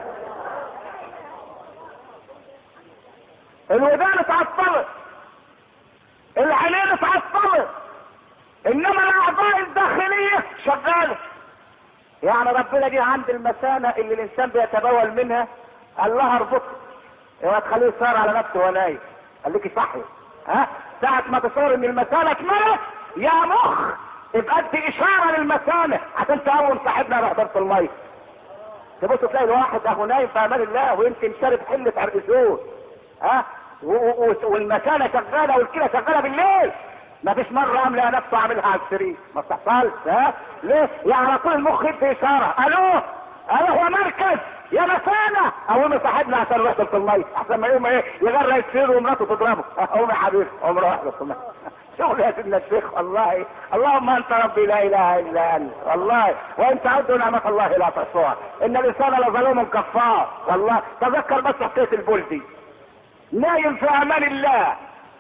الودان اتعطلت، العينين اتعطلت، انما الاعضاء الداخليه شغاله. يعني ربنا جه عند المثانه اللي الانسان بيتبول منها قال لها اربطها، اوعى تخليه يصار على نفسه وهو نايم، خليكي صحي. ها ساعه ما تصور ان المثانه اتملت يا مخ ابقى ادي اشاره للمثانه عشان تقوم صاحبنا بحضره الميه. تبص تلاقي الواحد اهو نايم في امان الله ويمكن شارب حله عرقسوس، ها والمكانه شغاله والكلى شغاله بالليل. ما فيش مره عامله نفسه عاملها على السرير، ما بتحصلش. ها ليه؟ يعني على طول المخ يدي اشاره، الو الو يا مركز يا مثانه قومي صاحبنا عشان نروح في الميه احسن ما يوم ايه يغرق يصير ومراته تضربه. قومي يا حبيبي قومي روح في الميه. شغل يا سيدنا الشيخ والله. اللهم انت ربي لا اله الا انت والله، وان تعدوا نعمه الله لا تحصوها، ان الانسان لظلوم كفار والله. تذكر بس حكايه البلدي نايم في امان الله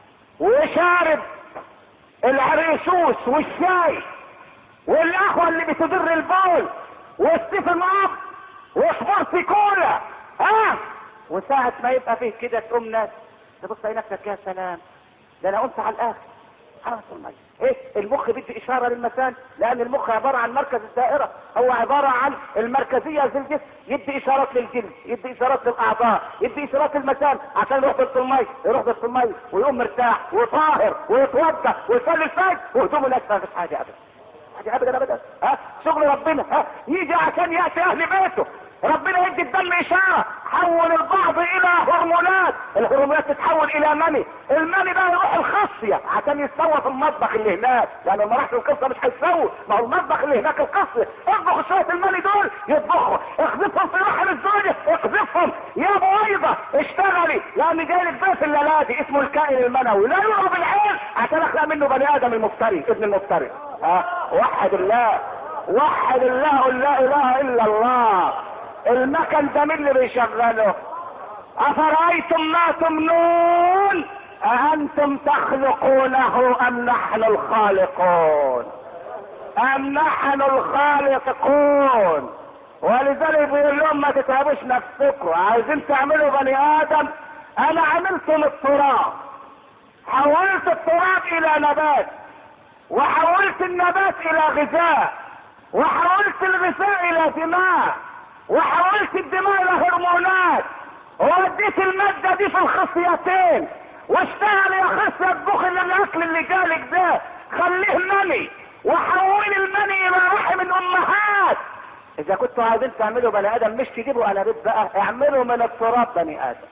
وشارب العريسوس والشاي والاخوه اللي بتدر البول والستيفن اب وسبورتي كولا ها، وساعة ما يبقى فيه كده تقوم ناس تبص على نفسك يا سلام ده انا قمت على الاخر خلاص المية. ايه المخ بيدي اشاره للمكان، لان المخ عباره عن مركز الدائره، هو عباره عن المركزيه في الجسم، يدي اشارات للجلد، يدي اشارات للاعضاء، يدي اشارات للمكان عشان يروح في الميه، يروح في الميه ويقوم مرتاح وطاهر ويتوضا ويصلي الفجر وهدومه ناشفه. مفيش حاجه ابدا، حاجه ابدا ابدا. ها شغل ربنا. ها يجي عشان ياتي اهل بيته، ربنا يدي الدم اشاره، حول البعض الى هرمونات، الهرمونات تتحول الى مني، المني ده يروح الخصيه عشان يتسوى في المطبخ اللي هناك، لانه لما راحش القصه مش هيتسوى، ما هو المطبخ اللي هناك القصيه، اطبخ شويه المني دول يطبخوا، اقذفهم في رحم الزوجه، اقذفهم يا بويضه اشتغلي، لان جاي لك بيت الليلاتي اسمه الكائن المنوي، لا يرى بالعين عشان اخلق منه بني ادم المفتري ابن المفتري. ها وحد الله، وحد الله، قل لا اله الا الله. المكن ده مين اللي بيشغله؟ افرايتم ما تمنون اانتم تخلقونه ام نحن الخالقون؟ ام نحن الخالقون؟ ولذلك بيقول لهم ما تتعبوش نفسكم، عايزين تعملوا بني ادم، انا عملت من التراب، حولت التراب الى نبات، وحولت النبات الى غذاء، وحولت الغذاء الى دماء، وحولت الدماء الى هرمونات، ووديت المادة دي في الخصيتين، واشتغل يا خصية اطبخ الاكل اللي جالك ده خليه مني، وحول المني الى رحم الامهات. اذا كنتوا عايزين تعملوا بني ادم مش تجيبوا انابيب بقى، اعملوا من التراب بني ادم.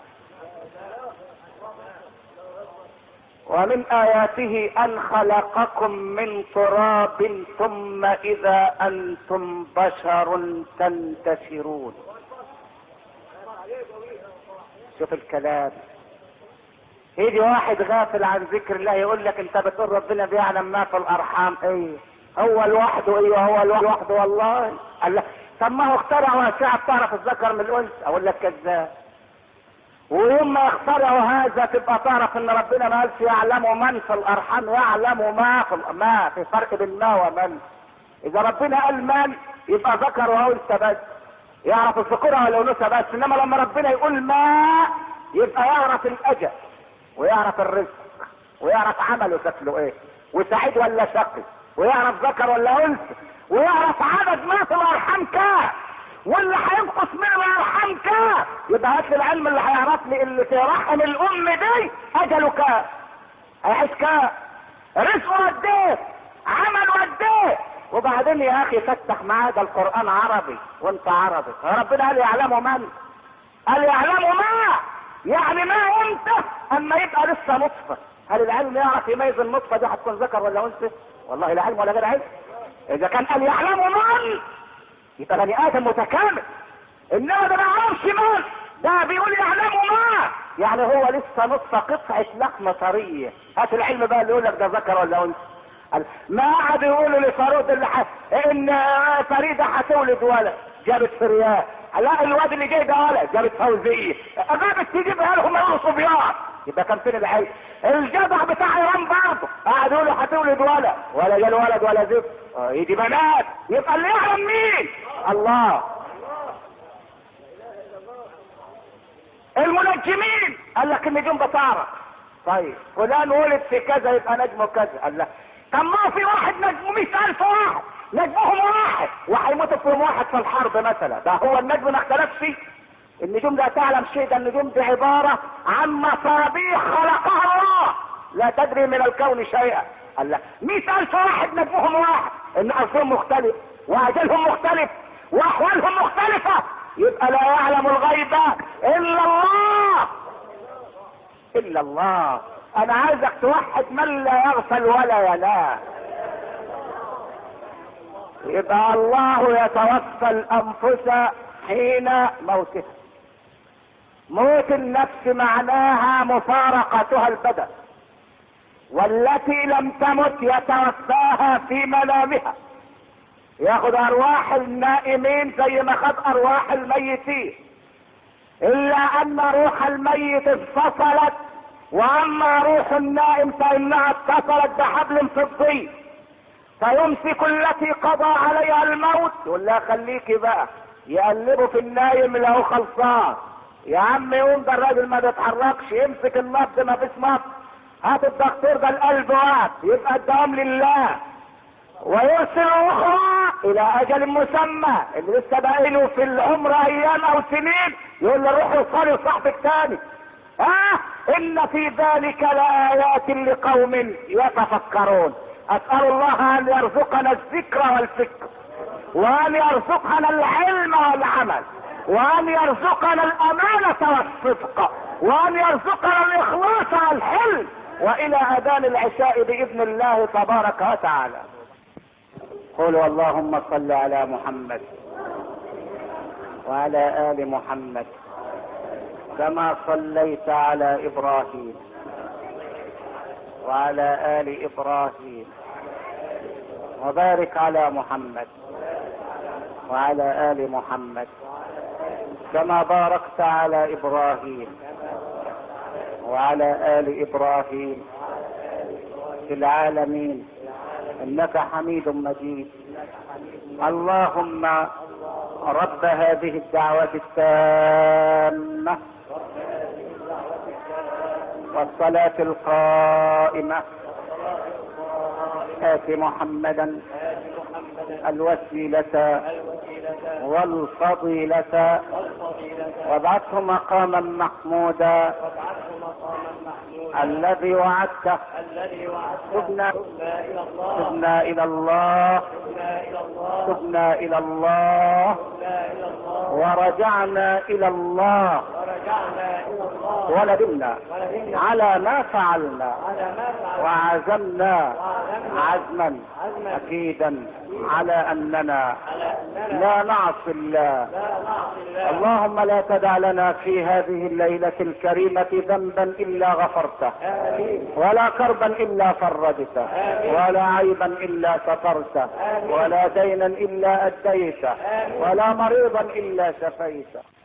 ومن آياته أن خلقكم من تراب ثم إذا أنتم بشر تنتشرون. شوف الكلام، يجي واحد غافل عن ذكر الله يقول لك انت بتقول ربنا بيعلم ما في الارحام، ايه هو لوحده، ايوه هو لوحده والله. قال لك طب ما هو اخترع واسعة تعرف الذكر من الانثى، اقول لك كذاب. ويوم ما يخترعوا هذا تبقى تعرف ان ربنا ما قالش يعلم من في الارحام، يعلم ما في ما في فرق بين ما ومن. اذا ربنا قال من يبقى ذكر وانثى بس، يعرف الذكورة والانوثة بس، انما لما ربنا يقول ما يبقى يعرف الاجل ويعرف الرزق ويعرف عمله شكله ايه، وسعيد ولا شقي، ويعرف ذكر ولا انثى، ويعرف عدد ما في الارحام كام، واللي هينقص من الارحام كام. يبقى هات لي العلم اللي هيعرف لي اللي في رحم الام دي اجله كام، هيعيش كام، رزقه قد ايه، عمله قد ايه. وبعدين يا اخي فتح معاه، ده القران عربي وانت عربي، ربنا قال يعلم من، قال يعلم ما، يعني ما امتى اما يبقى لسه نطفه. هل العلم يعرف يميز النطفه دي هتكون ذكر ولا انثى؟ والله لا علم ولا غير علم. اذا كان قال يعلم من يبقى بني ادم متكامل، انما ده ما يعرفش من، ده بيقول يعلم ما، يعني هو لسه نطفه قطعه لحمه طريه. هات العلم بقى اللي يقول لك ده ذكر ولا انثى. ما قعد يقولوا لفاروق اللي ح... ان فريده هتولد ولد، جابت فريال، لا الواد اللي جاي ده ولد، جابت فوزيه، جابت تجيبها لهم يقولوا صبيان. يبقى كان فين العلم؟ الجدع بتاع ايران برضه قعد يقولوا هتولد ولد، ولا جال ولد ولا زفت، يجي بنات. يبقى اللي يعلم مين؟ الله. المنجمين قال لك النجوم بتعرف، طيب فلان ولد في كذا يبقى نجمه كذا، قال لك طب ما في واحد نجمه مئة ألف واحد، نجمهم واحد وهيموتوا فيهم واحد في الحرب مثلا، ده هو النجم ما اختلفش. النجوم ده تعلم شيء، ده النجوم دي عبارة عن مصابيح خلقها الله، لا تدري من الكون شيئا. قال لك مئة ألف واحد نجمهم واحد، ان أرضهم مختلف وأجلهم مختلف وأحوالهم مختلفة، يبقى لا يعلم الغيب إلا الله، إلا الله. أنا عايزك توحد من لا يغفل ولا ينام. يبقى الله يتوفى الأنفس حين موتها، موت النفس معناها مفارقتها البدن، والتي لم تمت يتوفاها في منامها، ياخد ارواح النائمين زي ما خد ارواح الميتين، الا ان روح الميت انفصلت، واما روح النائم فانها اتصلت بحبل فضي، فيمسك التي قضى عليها الموت يقول لها خليكي بقى، يقلبوا في النايم لو خلصان، يا عم يقوم ده الراجل ما بيتحركش، يمسك النبض ما فيش نبض، هات الدكتور ده القلب وقت، يبقى الدوام لله، ويرسل اخرى الى اجل مسمى اللي لسه باقيله في العمر ايام او سنين، يقول له روح وصلي لصاحبك تاني. ها ان في ذلك لآيات لقوم يتفكرون. اسأل الله ان يرزقنا الذكر والفكر، وان يرزقنا العلم والعمل، وان يرزقنا الامانة والصدق، وان يرزقنا الاخلاص والحلم، والى اذان العشاء باذن الله تبارك وتعالى. قولوا اللهم صل على محمد وعلى آل محمد كما صليت على إبراهيم وعلى آل إبراهيم، وبارك على محمد وعلى آل محمد كما باركت على إبراهيم وعلى آل إبراهيم في العالمين إنك حميد مجيد. اللهم رب هذه الدعوة التامة والصلاة القائمة آت محمدا الوسيلة والفضيلة وابعثه مقاما محمودا الذي وعدته. تبنا تبنا الى الله تبنا الى الله ورجعنا الى الله وندمنا على ما فعلنا وعزمنا عزما اكيدا على اننا لا نعصي الله. اللهم لا تدع لنا في هذه الليلة الكريمة ذنبا الا غفرته، ولا كربا الا فرجته، ولا عيبا الا سترته، ولا دينا الا اديته، ولا مريضا الا شفيته.